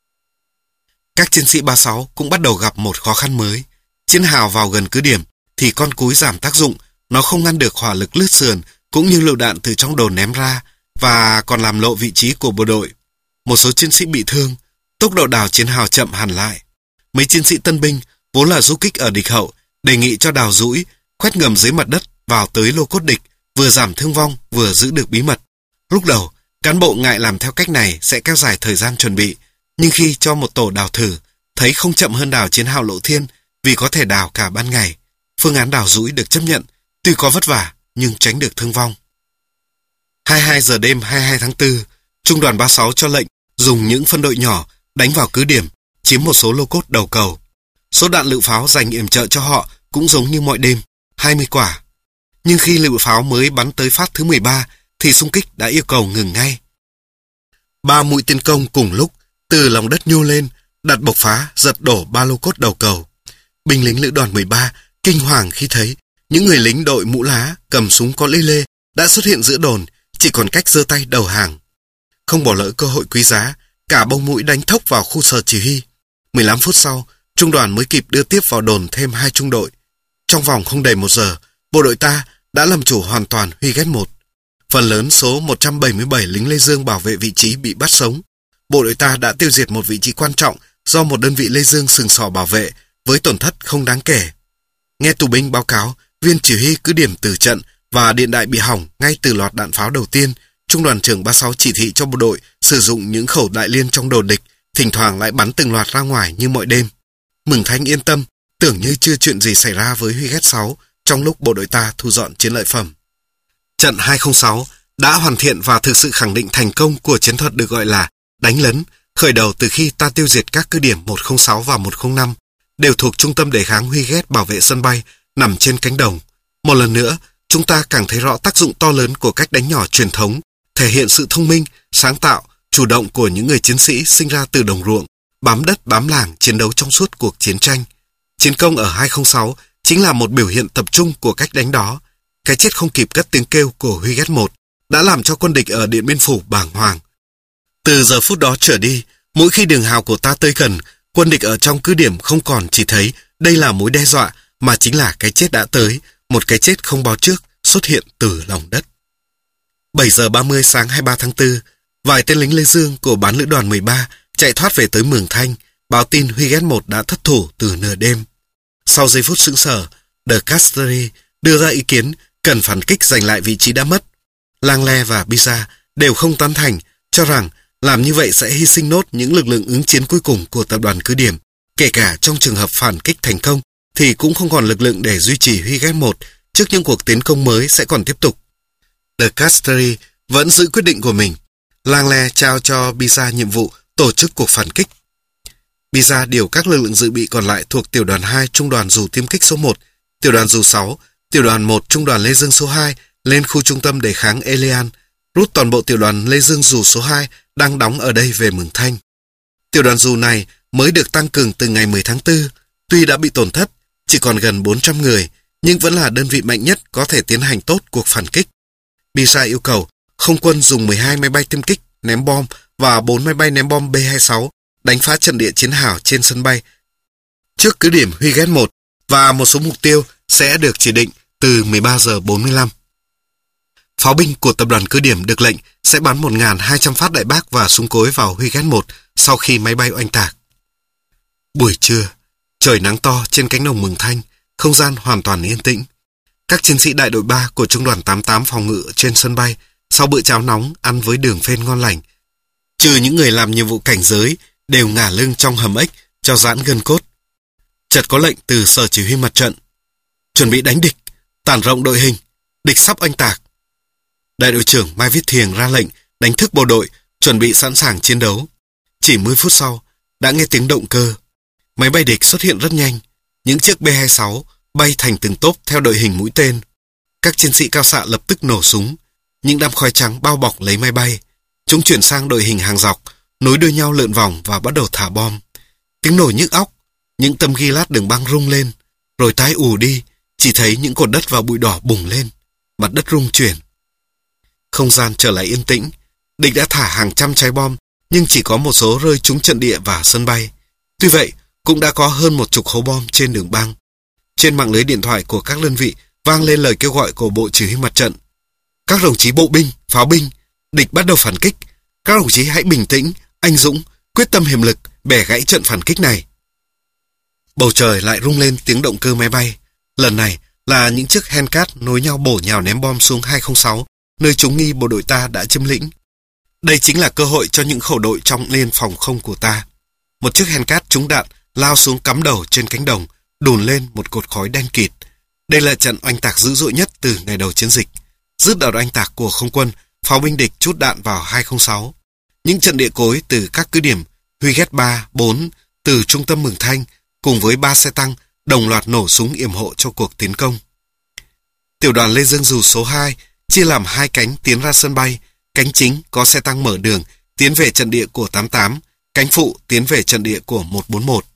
Các chiến sĩ ba mươi sáu cũng bắt đầu gặp một khó khăn mới. Chiến hào vào gần cứ điểm thì con cúi giảm tác dụng, nó không ngăn được hỏa lực lướt sườn cũng như lựu đạn từ trong đồn ném ra, và còn làm lộ vị trí của bộ đội. Một số chiến sĩ bị thương, tốc độ đào chiến hào chậm hẳn lại. Mấy chiến sĩ tân binh vốn là du kích ở địch hậu đề nghị cho đào dũi, khoét ngầm dưới mặt đất vào tới lô cốt địch, vừa giảm thương vong vừa giữ được bí mật. Lúc đầu, cán bộ ngại làm theo cách này sẽ kéo dài thời gian chuẩn bị, nhưng khi cho một tổ đào thử, thấy không chậm hơn đào chiến hào Lộ Thiên vì có thể đào cả ban ngày. Phương án đào dũi được chấp nhận, tuy có vất vả nhưng tránh được thương vong. hai mươi hai giờ đêm hai mươi hai tháng tư, Trung đoàn ba mươi sáu cho lệnh dùng những phân đội nhỏ đánh vào cứ điểm, chiếm một số lô cốt đầu cầu. Số đạn lựu pháo dành yểm trợ cho họ cũng giống như mọi đêm, hai mươi quả. Nhưng khi lựu pháo mới bắn tới phát thứ mười ba thì xung kích đã yêu cầu ngừng ngay. Ba mũi tiến công cùng lúc từ lòng đất nhô lên, đặt bộc phá giật đổ ba lô cốt đầu cầu. Binh lính lữ đoàn mười ba kinh hoàng khi thấy những người lính đội mũ lá cầm súng có lê lê đã xuất hiện giữa đồn, chỉ còn cách giơ tay đầu hàng. Không bỏ lỡ cơ hội quý giá, cả bông mũi đánh thốc vào khu sở chỉ huy. mười lăm phút sau, trung đoàn mới kịp đưa tiếp vào đồn thêm hai trung đội. Trong vòng không đầy một giờ, bộ đội ta đã làm chủ hoàn toàn Huy ghét một. Phần lớn số một trăm bảy mươi bảy lính Lê Dương bảo vệ vị trí bị bắt sống. Bộ đội ta đã tiêu diệt một vị trí quan trọng do một đơn vị Lê Dương sừng sỏ bảo vệ với tổn thất không đáng kể. Nghe tù binh báo cáo, viên chỉ huy cứ điểm từ trận và điện đại bị hỏng ngay từ loạt đạn pháo đầu tiên, trung đoàn trưởng ba mươi sáu chỉ thị cho bộ đội sử dụng những khẩu đại liên trong đồn địch, thỉnh thoảng lại bắn từng loạt ra ngoài như mọi đêm. Mường Thanh yên tâm, tưởng như chưa chuyện gì xảy ra với Huy ghét sáu trong lúc bộ đội ta thu dọn chiến lợi phẩm. Trận hai không sáu đã hoàn thiện và thực sự khẳng định thành công của chiến thuật được gọi là đánh lấn, khởi đầu từ khi ta tiêu diệt các cứ điểm một không sáu và một không năm, đều thuộc trung tâm đề kháng Huy ghét bảo vệ sân bay, nằm trên cánh đồng. Một lần nữa, chúng ta càng thấy rõ tác dụng to lớn của cách đánh nhỏ truyền thống, thể hiện sự thông minh, sáng tạo, chủ động của những người chiến sĩ sinh ra từ đồng ruộng, bám đất bám làng chiến đấu trong suốt cuộc chiến tranh. Chiến công ở hai không sáu chính là một biểu hiện tập trung của cách đánh đó. Cái chết không kịp cất tiếng kêu của Huy ghét một đã làm cho quân địch ở Điện Biên Phủ bàng hoàng. Từ giờ phút đó trở đi, mỗi khi đường hào của ta tới gần, quân địch ở trong cứ điểm không còn chỉ thấy đây là mối đe dọa, mà chính là cái chết đã tới, một cái chết không báo trước xuất hiện từ lòng đất. bảy giờ ba mươi sáng hai mươi ba tháng tư, vài tên lính Lê Dương của bán lữ đoàn mười ba chạy thoát về tới Mường Thanh, báo tin Huy ghét một đã thất thủ từ nửa đêm. Sau giây phút sững sờ, De Castries đưa ra ý kiến cần phản kích giành lại vị trí đã mất. Langley và Pisa đều không tán thành, cho rằng làm như vậy sẽ hy sinh nốt những lực lượng ứng chiến cuối cùng của tập đoàn cứ điểm. Kể cả trong trường hợp phản kích thành công thì cũng không còn lực lượng để duy trì Huy ghét một trước những cuộc tiến công mới sẽ còn tiếp tục. De Castries vẫn giữ quyết định của mình. Langley trao cho Pisa nhiệm vụ tổ chức cuộc phản kích. Pisa điều các lực lượng dự bị còn lại thuộc tiểu đoàn hai trung đoàn dù tiêm kích số một, tiểu đoàn dù sáu, tiểu đoàn một trung đoàn Lê Dương số hai lên khu trung tâm đề kháng Elean, rút toàn bộ tiểu đoàn Lê Dương dù số hai đang đóng ở đây về Mường Thanh. Tiểu đoàn dù này mới được tăng cường từ ngày mười tháng tư, tuy đã bị tổn thất, chỉ còn gần bốn trăm người, nhưng vẫn là đơn vị mạnh nhất có thể tiến hành tốt cuộc phản kích. Pisa yêu cầu không quân dùng mười hai máy bay tiêm kích, ném bom và bốn máy bay ném bom B hai mươi sáu đánh phá trận địa chiến hào trên sân bay trước cứ điểm Huy ghét một, và một số mục tiêu sẽ được chỉ định từ mười ba giờ bốn mươi lăm. Pháo binh của tập đoàn cứ điểm được lệnh sẽ bắn một nghìn hai trăm phát đại bác và súng cối vào Huy ghét một sau khi máy bay oanh tạc. Buổi trưa, trời nắng to trên cánh đồng Mường Thanh, không gian hoàn toàn yên tĩnh. Các chiến sĩ đại đội ba của trung đoàn tám mươi tám phòng ngự trên sân bay sau bữa cháo nóng ăn với đường phên ngon lành. Trừ những người làm nhiệm vụ cảnh giới đều ngả lưng trong hầm ếch cho giãn gân cốt. Chợt có lệnh từ sở chỉ huy mặt trận. Chuẩn bị đánh địch, tản rộng đội hình, địch sắp oanh tạc. Đại đội trưởng Mai Viết Thiềng ra lệnh đánh thức bộ đội, chuẩn bị sẵn sàng chiến đấu. Chỉ mười phút sau, đã nghe tiếng động cơ. Máy bay địch xuất hiện rất nhanh. Những chiếc B hai mươi sáu bay thành từng tốp theo đội hình mũi tên. Các chiến sĩ cao xạ lập tức nổ súng. Những đám khói trắng bao bọc lấy máy bay. Chúng chuyển sang đội hình hàng dọc, nối đuôi nhau lượn vòng và bắt đầu thả bom. Tiếng nổ nhức óc, những tấm ghi lát đường băng rung lên, rồi tái ù đi, chỉ thấy những cột đất và bụi đỏ bùng lên. Mặt đất rung chuyển. Không gian trở lại yên tĩnh. Địch đã thả hàng trăm trái bom, nhưng chỉ có một số rơi trúng trận địa và sân bay. Tuy vậy, cũng đã có hơn một chục hố bom trên đường băng. Trên mạng lưới điện thoại của các đơn vị vang lên lời kêu gọi của Bộ Chỉ huy Mặt trận. Các đồng chí bộ binh, pháo binh, địch bắt đầu phản kích. Các đồng chí hãy bình tĩnh, anh dũng, quyết tâm hiểm lực, bẻ gãy trận phản kích này. Bầu trời lại rung lên tiếng động cơ máy bay. Lần này là những chiếc Hellcat nối nhau bổ nhào ném bom xuống hai không sáu, nơi chúng nghi bộ đội ta đã chiếm lĩnh. Đây chính là cơ hội cho những khẩu đội trong liên phòng không của ta. Một chiếc Hellcat trúng đạn lao xuống cắm đầu trên cánh đồng, đùn lên một cột khói đen kịt. Đây là trận oanh tạc dữ dội nhất từ ngày đầu chiến dịch. Dứt đợt oanh tạc của không quân, pháo binh địch trút đạn vào hai không sáu. Những trận địa cối từ các cứ điểm Huy Ghét ba, bốn, từ trung tâm Mường Thanh cùng với ba xe tăng đồng loạt nổ súng yểm hộ cho cuộc tiến công. Tiểu đoàn Lê Dương Dù số hai chia làm hai cánh tiến ra sân bay. Cánh chính có xe tăng mở đường tiến về trận địa của tám tám, cánh phụ tiến về trận địa của một bốn một.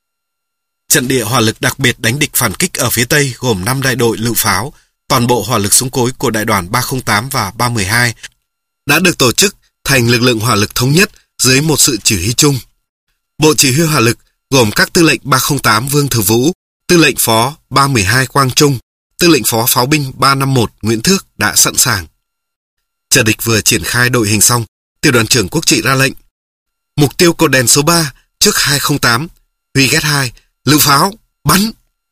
Trận địa hỏa lực đặc biệt đánh địch phản kích ở phía Tây gồm năm đại đội lựu pháo, toàn bộ hỏa lực súng cối của đại đoàn ba không tám và ba một hai đã được tổ chức thành lực lượng hỏa lực thống nhất dưới một sự chỉ huy chung. Bộ Chỉ huy hỏa lực gồm các tư lệnh ba không tám Vương Thừa Vũ, tư lệnh phó ba một hai Quang Trung, tư lệnh phó pháo binh ba năm một Nguyễn Thước đã sẵn sàng. Chờ địch vừa triển khai đội hình xong, tiểu đoàn trưởng Quốc Trị ra lệnh. Mục tiêu cột đèn số ba trước hai không tám, Huy Ghét hai, lựu pháo, bắn.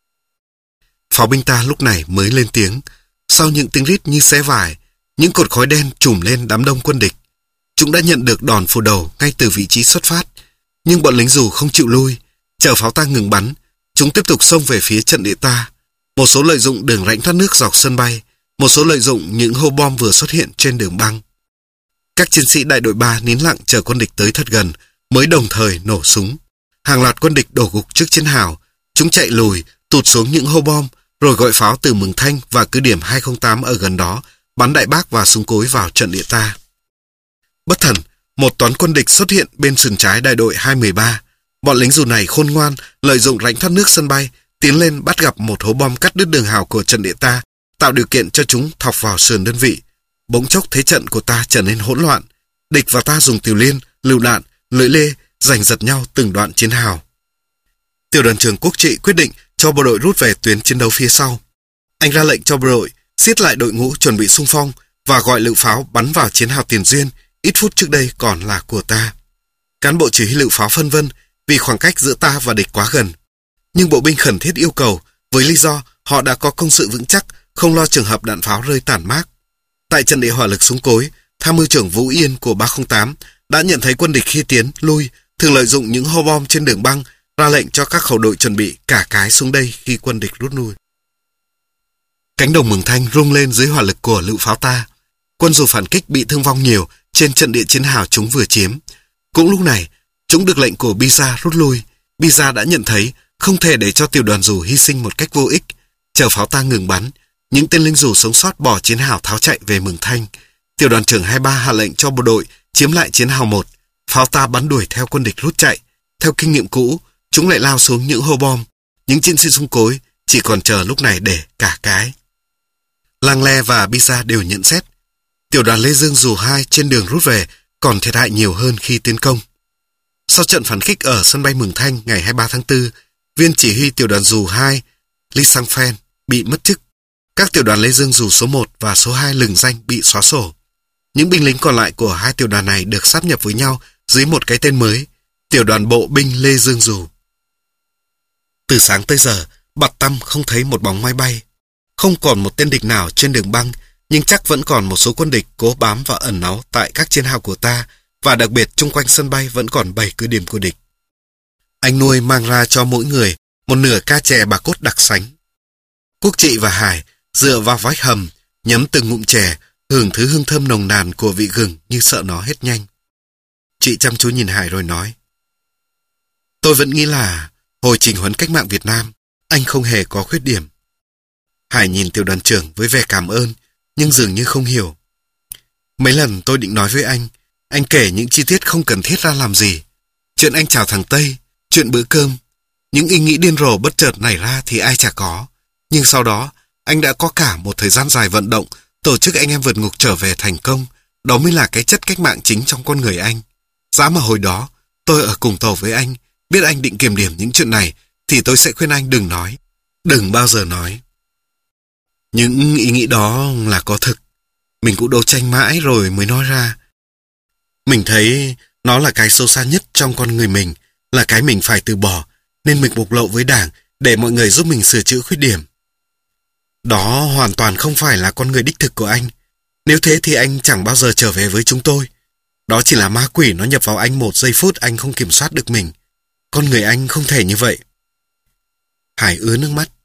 Pháo binh ta lúc này mới lên tiếng. Sau những tiếng rít như xé vải, những cột khói đen trùm lên đám đông quân địch. Chúng đã nhận được đòn phủ đầu ngay từ vị trí xuất phát. Nhưng bọn lính dù không chịu lui, chờ pháo ta ngừng bắn, chúng tiếp tục xông về phía trận địa ta. Một số lợi dụng đường rãnh thoát nước dọc sân bay, một số lợi dụng những hố bom vừa xuất hiện trên đường băng. Các chiến sĩ đại đội ba nín lặng chờ quân địch tới thật gần, mới đồng thời nổ súng. Hàng loạt quân địch đổ gục trước chiến hào, chúng chạy lùi, tụt xuống những hố bom, rồi gọi pháo từ Mường Thanh và cứ điểm hai không tám ở gần đó, bắn đại bác và súng cối vào trận địa ta. Bất thần, một toán quân địch xuất hiện bên sườn trái đại đội hai một ba. Bọn lính dù này khôn ngoan, lợi dụng rãnh thoát nước sân bay, tiến lên bắt gặp một hố bom cắt đứt đường hào của trận địa ta, tạo điều kiện cho chúng thọc vào sườn đơn vị. Bỗng chốc thế trận của ta trở nên hỗn loạn. Địch và ta dùng tiểu liên, lựu đạn, lưỡi lê giành giật nhau từng đoạn chiến hào. Tiểu đoàn trưởng Quốc Trị quyết định cho bộ đội rút về tuyến chiến đấu phía sau. Anh ra lệnh cho bộ đội siết lại đội ngũ chuẩn bị xung phong và gọi lựu pháo bắn vào chiến hào tiền duyên ít phút trước đây còn là của ta. Cán bộ chỉ huy lựu pháo phân vân vì khoảng cách giữa ta và địch quá gần. Nhưng bộ binh khẩn thiết yêu cầu với lý do họ đã có công sự vững chắc, không lo trường hợp đạn pháo rơi tản mác. Tại trận địa hỏa lực súng cối, tham mưu trưởng Vũ Yên của ba không tám đã nhận thấy quân địch khi tiến, lui, thường lợi dụng những hố bom trên đường băng, ra lệnh cho các khẩu đội chuẩn bị cả cái xuống đây khi quân địch rút lui. Cánh đồng Mường Thanh rung lên dưới hỏa lực của lựu pháo ta. Quân dù phản kích bị thương vong nhiều trên trận địa chiến hào chúng vừa chiếm. Cũng lúc này, chúng được lệnh của Biza rút lui. Biza đã nhận thấy không thể để cho tiểu đoàn dù hy sinh một cách vô ích. Chờ pháo ta ngừng bắn, những tên lính dù sống sót bỏ chiến hào tháo chạy về Mường Thanh. Tiểu đoàn trưởng hai ba hạ lệnh cho bộ đội chiếm lại chiến hào một. Pháo ta bắn đuổi theo quân địch rút chạy. Theo kinh nghiệm cũ, chúng lại lao xuống những hố bom. Những chiến sĩ súng cối chỉ còn chờ lúc này để cả cái. Lang Le và Biza đều nhận xét tiểu đoàn Lê Dương dù hai trên đường rút về còn thiệt hại nhiều hơn khi tiến công. Sau trận phản kích ở sân bay Mường Thanh ngày hai mươi ba tháng tư, viên chỉ huy tiểu đoàn dù hai, Lee Sang Phen, bị mất chức. Các tiểu đoàn Lê Dương dù số một và số hai lừng danh bị xóa sổ. Những binh lính còn lại của hai tiểu đoàn này được sáp nhập với nhau dưới một cái tên mới, tiểu đoàn bộ binh Lê Dương dù. Từ sáng tới giờ, bặt tăm không thấy một bóng máy bay. Không còn một tên địch nào trên đường băng, nhưng chắc vẫn còn một số quân địch cố bám và ẩn náu tại các chiến hào của ta, và đặc biệt chung quanh sân bay vẫn còn bảy cứ điểm của địch. Anh nuôi mang ra cho mỗi người một nửa ca chè bà Cốt đặc sánh. Quốc Trị và Hải dựa vào vách hầm, nhấm từng ngụm chè, hưởng thứ hương thơm nồng nàn của vị gừng như sợ nó hết nhanh. Chị chăm chú nhìn Hải rồi nói: Tôi vẫn nghĩ là hồi chỉnh huấn cách mạng Việt Nam, anh không hề có khuyết điểm. Hải nhìn tiểu đoàn trưởng với vẻ cảm ơn, nhưng dường như không hiểu. Mấy lần tôi định nói với anh, anh kể những chi tiết không cần thiết ra làm gì. Chuyện anh chào thằng Tây, chuyện bữa cơm, những ý nghĩ điên rồ bất chợt nảy ra thì ai chả có. Nhưng sau đó, anh đã có cả một thời gian dài vận động, tổ chức anh em vượt ngục trở về thành công. Đó mới là cái chất cách mạng chính trong con người anh. Giá mà hồi đó, tôi ở cùng tàu với anh, biết anh định kiểm điểm những chuyện này, thì tôi sẽ khuyên anh đừng nói. Đừng bao giờ nói. Những ý nghĩ đó là có thực. Mình cũng đấu tranh mãi rồi mới nói ra. Mình thấy nó là cái sâu xa nhất trong con người mình, là cái mình phải từ bỏ, nên mình bộc lộ với Đảng để mọi người giúp mình sửa chữa khuyết điểm. Đó hoàn toàn không phải là con người đích thực của anh. Nếu thế thì anh chẳng bao giờ trở về với chúng tôi. Đó chỉ là ma quỷ nó nhập vào anh một giây phút anh không kiểm soát được mình. Con người anh không thể như vậy. Hải ứa nước mắt.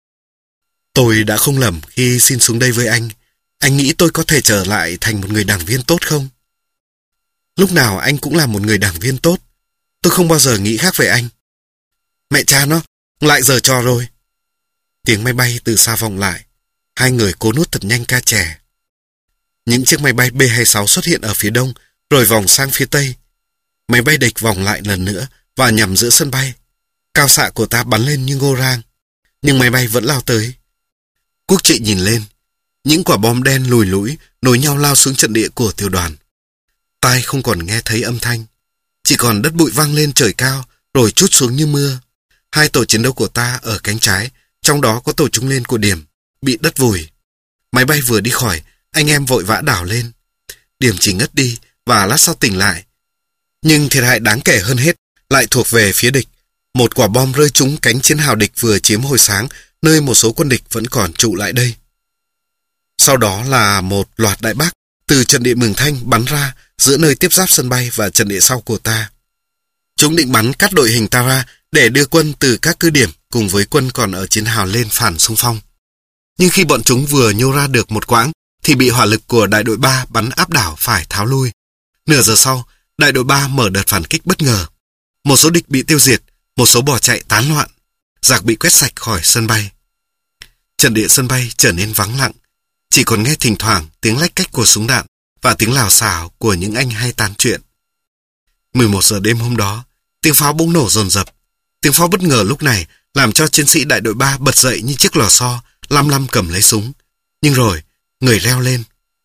Tôi đã không lầm khi xin xuống đây với anh. Anh nghĩ tôi có thể trở lại thành một người đảng viên tốt không? Lúc nào anh cũng là một người đảng viên tốt. Tôi không bao giờ nghĩ khác về anh. Mẹ cha nó, lại giờ trò rồi. Tiếng máy bay từ xa vọng lại. Hai người cố nuốt thật nhanh ca chè. Những chiếc máy bay B hai mươi sáu xuất hiện ở phía đông, rồi vòng sang phía tây. Máy bay địch vòng lại lần nữa và nhằm giữa sân bay. Cao xạ của ta bắn lên như ngô rang, nhưng máy bay vẫn lao tới. Quốc Trị nhìn lên. Những quả bom đen lùi lũi nối nhau lao xuống trận địa của tiểu đoàn. Tai không còn nghe thấy âm thanh, chỉ còn đất bụi vang lên trời cao rồi trút xuống như mưa. Hai tổ chiến đấu của ta ở cánh trái, trong đó có tổ trung liên của Điểm, bị đất vùi. Máy bay vừa đi khỏi, anh em vội vã đảo lên. Điểm chỉ ngất đi và lát sau tỉnh lại. Nhưng thiệt hại đáng kể hơn hết lại thuộc về phía địch. Một quả bom rơi trúng cánh chiến hào địch vừa chiếm hồi sáng, nơi một số quân địch vẫn còn trụ lại đây. Sau đó là một loạt đại bác từ trận địa Mường Thanh bắn ra giữa nơi tiếp giáp sân bay và trận địa sau của ta. Chúng định bắn cắt đội hình ta ra để đưa quân từ các cứ điểm cùng với quân còn ở chiến hào lên phản xung phong. Nhưng khi bọn chúng vừa nhô ra được một quãng thì bị hỏa lực của đại đội ba bắn áp đảo phải tháo lui. Nửa giờ sau, đại đội ba mở đợt phản kích bất ngờ. Một số địch bị tiêu diệt, một số bỏ chạy tán loạn. Giặc bị quét sạch khỏi sân bay. Trận địa sân bay trở nên vắng lặng, chỉ còn nghe thỉnh thoảng tiếng lách cách của súng đạn và tiếng lào xào của những anh hay tán chuyện. mười một giờ đêm hôm đó, tiếng pháo bỗng nổ dồn dập. Tiếng pháo bất ngờ lúc này làm cho chiến sĩ đại đội ba bật dậy như chiếc lò xo, lăm lăm cầm lấy súng. Nhưng rồi, người reo lên.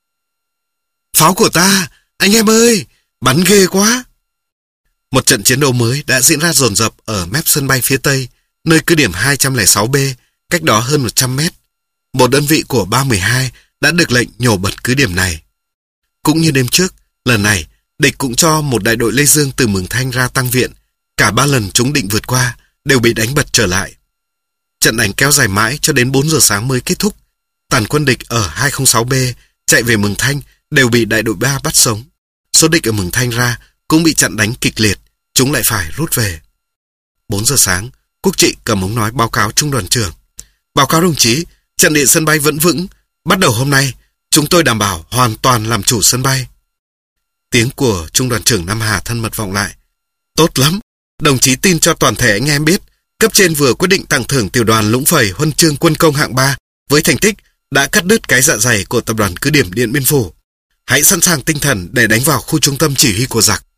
Pháo của ta! Anh em ơi! Bắn ghê quá! Một trận chiến đấu mới đã diễn ra dồn dập ở mép sân bay phía tây, nơi cứ điểm hai trăm lẻ sáu B, cách đó hơn một trăm mét. Một đơn vị của ba một hai đã được lệnh nhổ bật cứ điểm này. Cũng như đêm trước, lần này, địch cũng cho một đại đội Lê Dương từ Mường Thanh ra tăng viện. Cả ba lần chúng định vượt qua, đều bị đánh bật trở lại. Trận đánh kéo dài mãi cho đến bốn giờ sáng mới kết thúc. Tàn quân địch ở hai không sáu B chạy về Mường Thanh đều bị đại đội ba bắt sống. Số địch ở Mường Thanh ra cũng bị chặn đánh kịch liệt, chúng lại phải rút về. bốn giờ sáng, Quốc Trị cầm ống nói báo cáo trung đoàn trưởng. Báo cáo đồng chí, trận địa sân bay vẫn vững. Bắt đầu hôm nay, chúng tôi đảm bảo hoàn toàn làm chủ sân bay. Tiếng của trung đoàn trưởng Nam Hà thân mật vọng lại. Tốt lắm, đồng chí tin cho toàn thể anh em biết, cấp trên vừa quyết định tặng thưởng tiểu đoàn Lũng Phẩy huân chương quân công hạng ba với thành tích đã cắt đứt cái dạ dày của tập đoàn cứ điểm Điện Biên Phủ. Hãy sẵn sàng tinh thần để đánh vào khu trung tâm chỉ huy của giặc.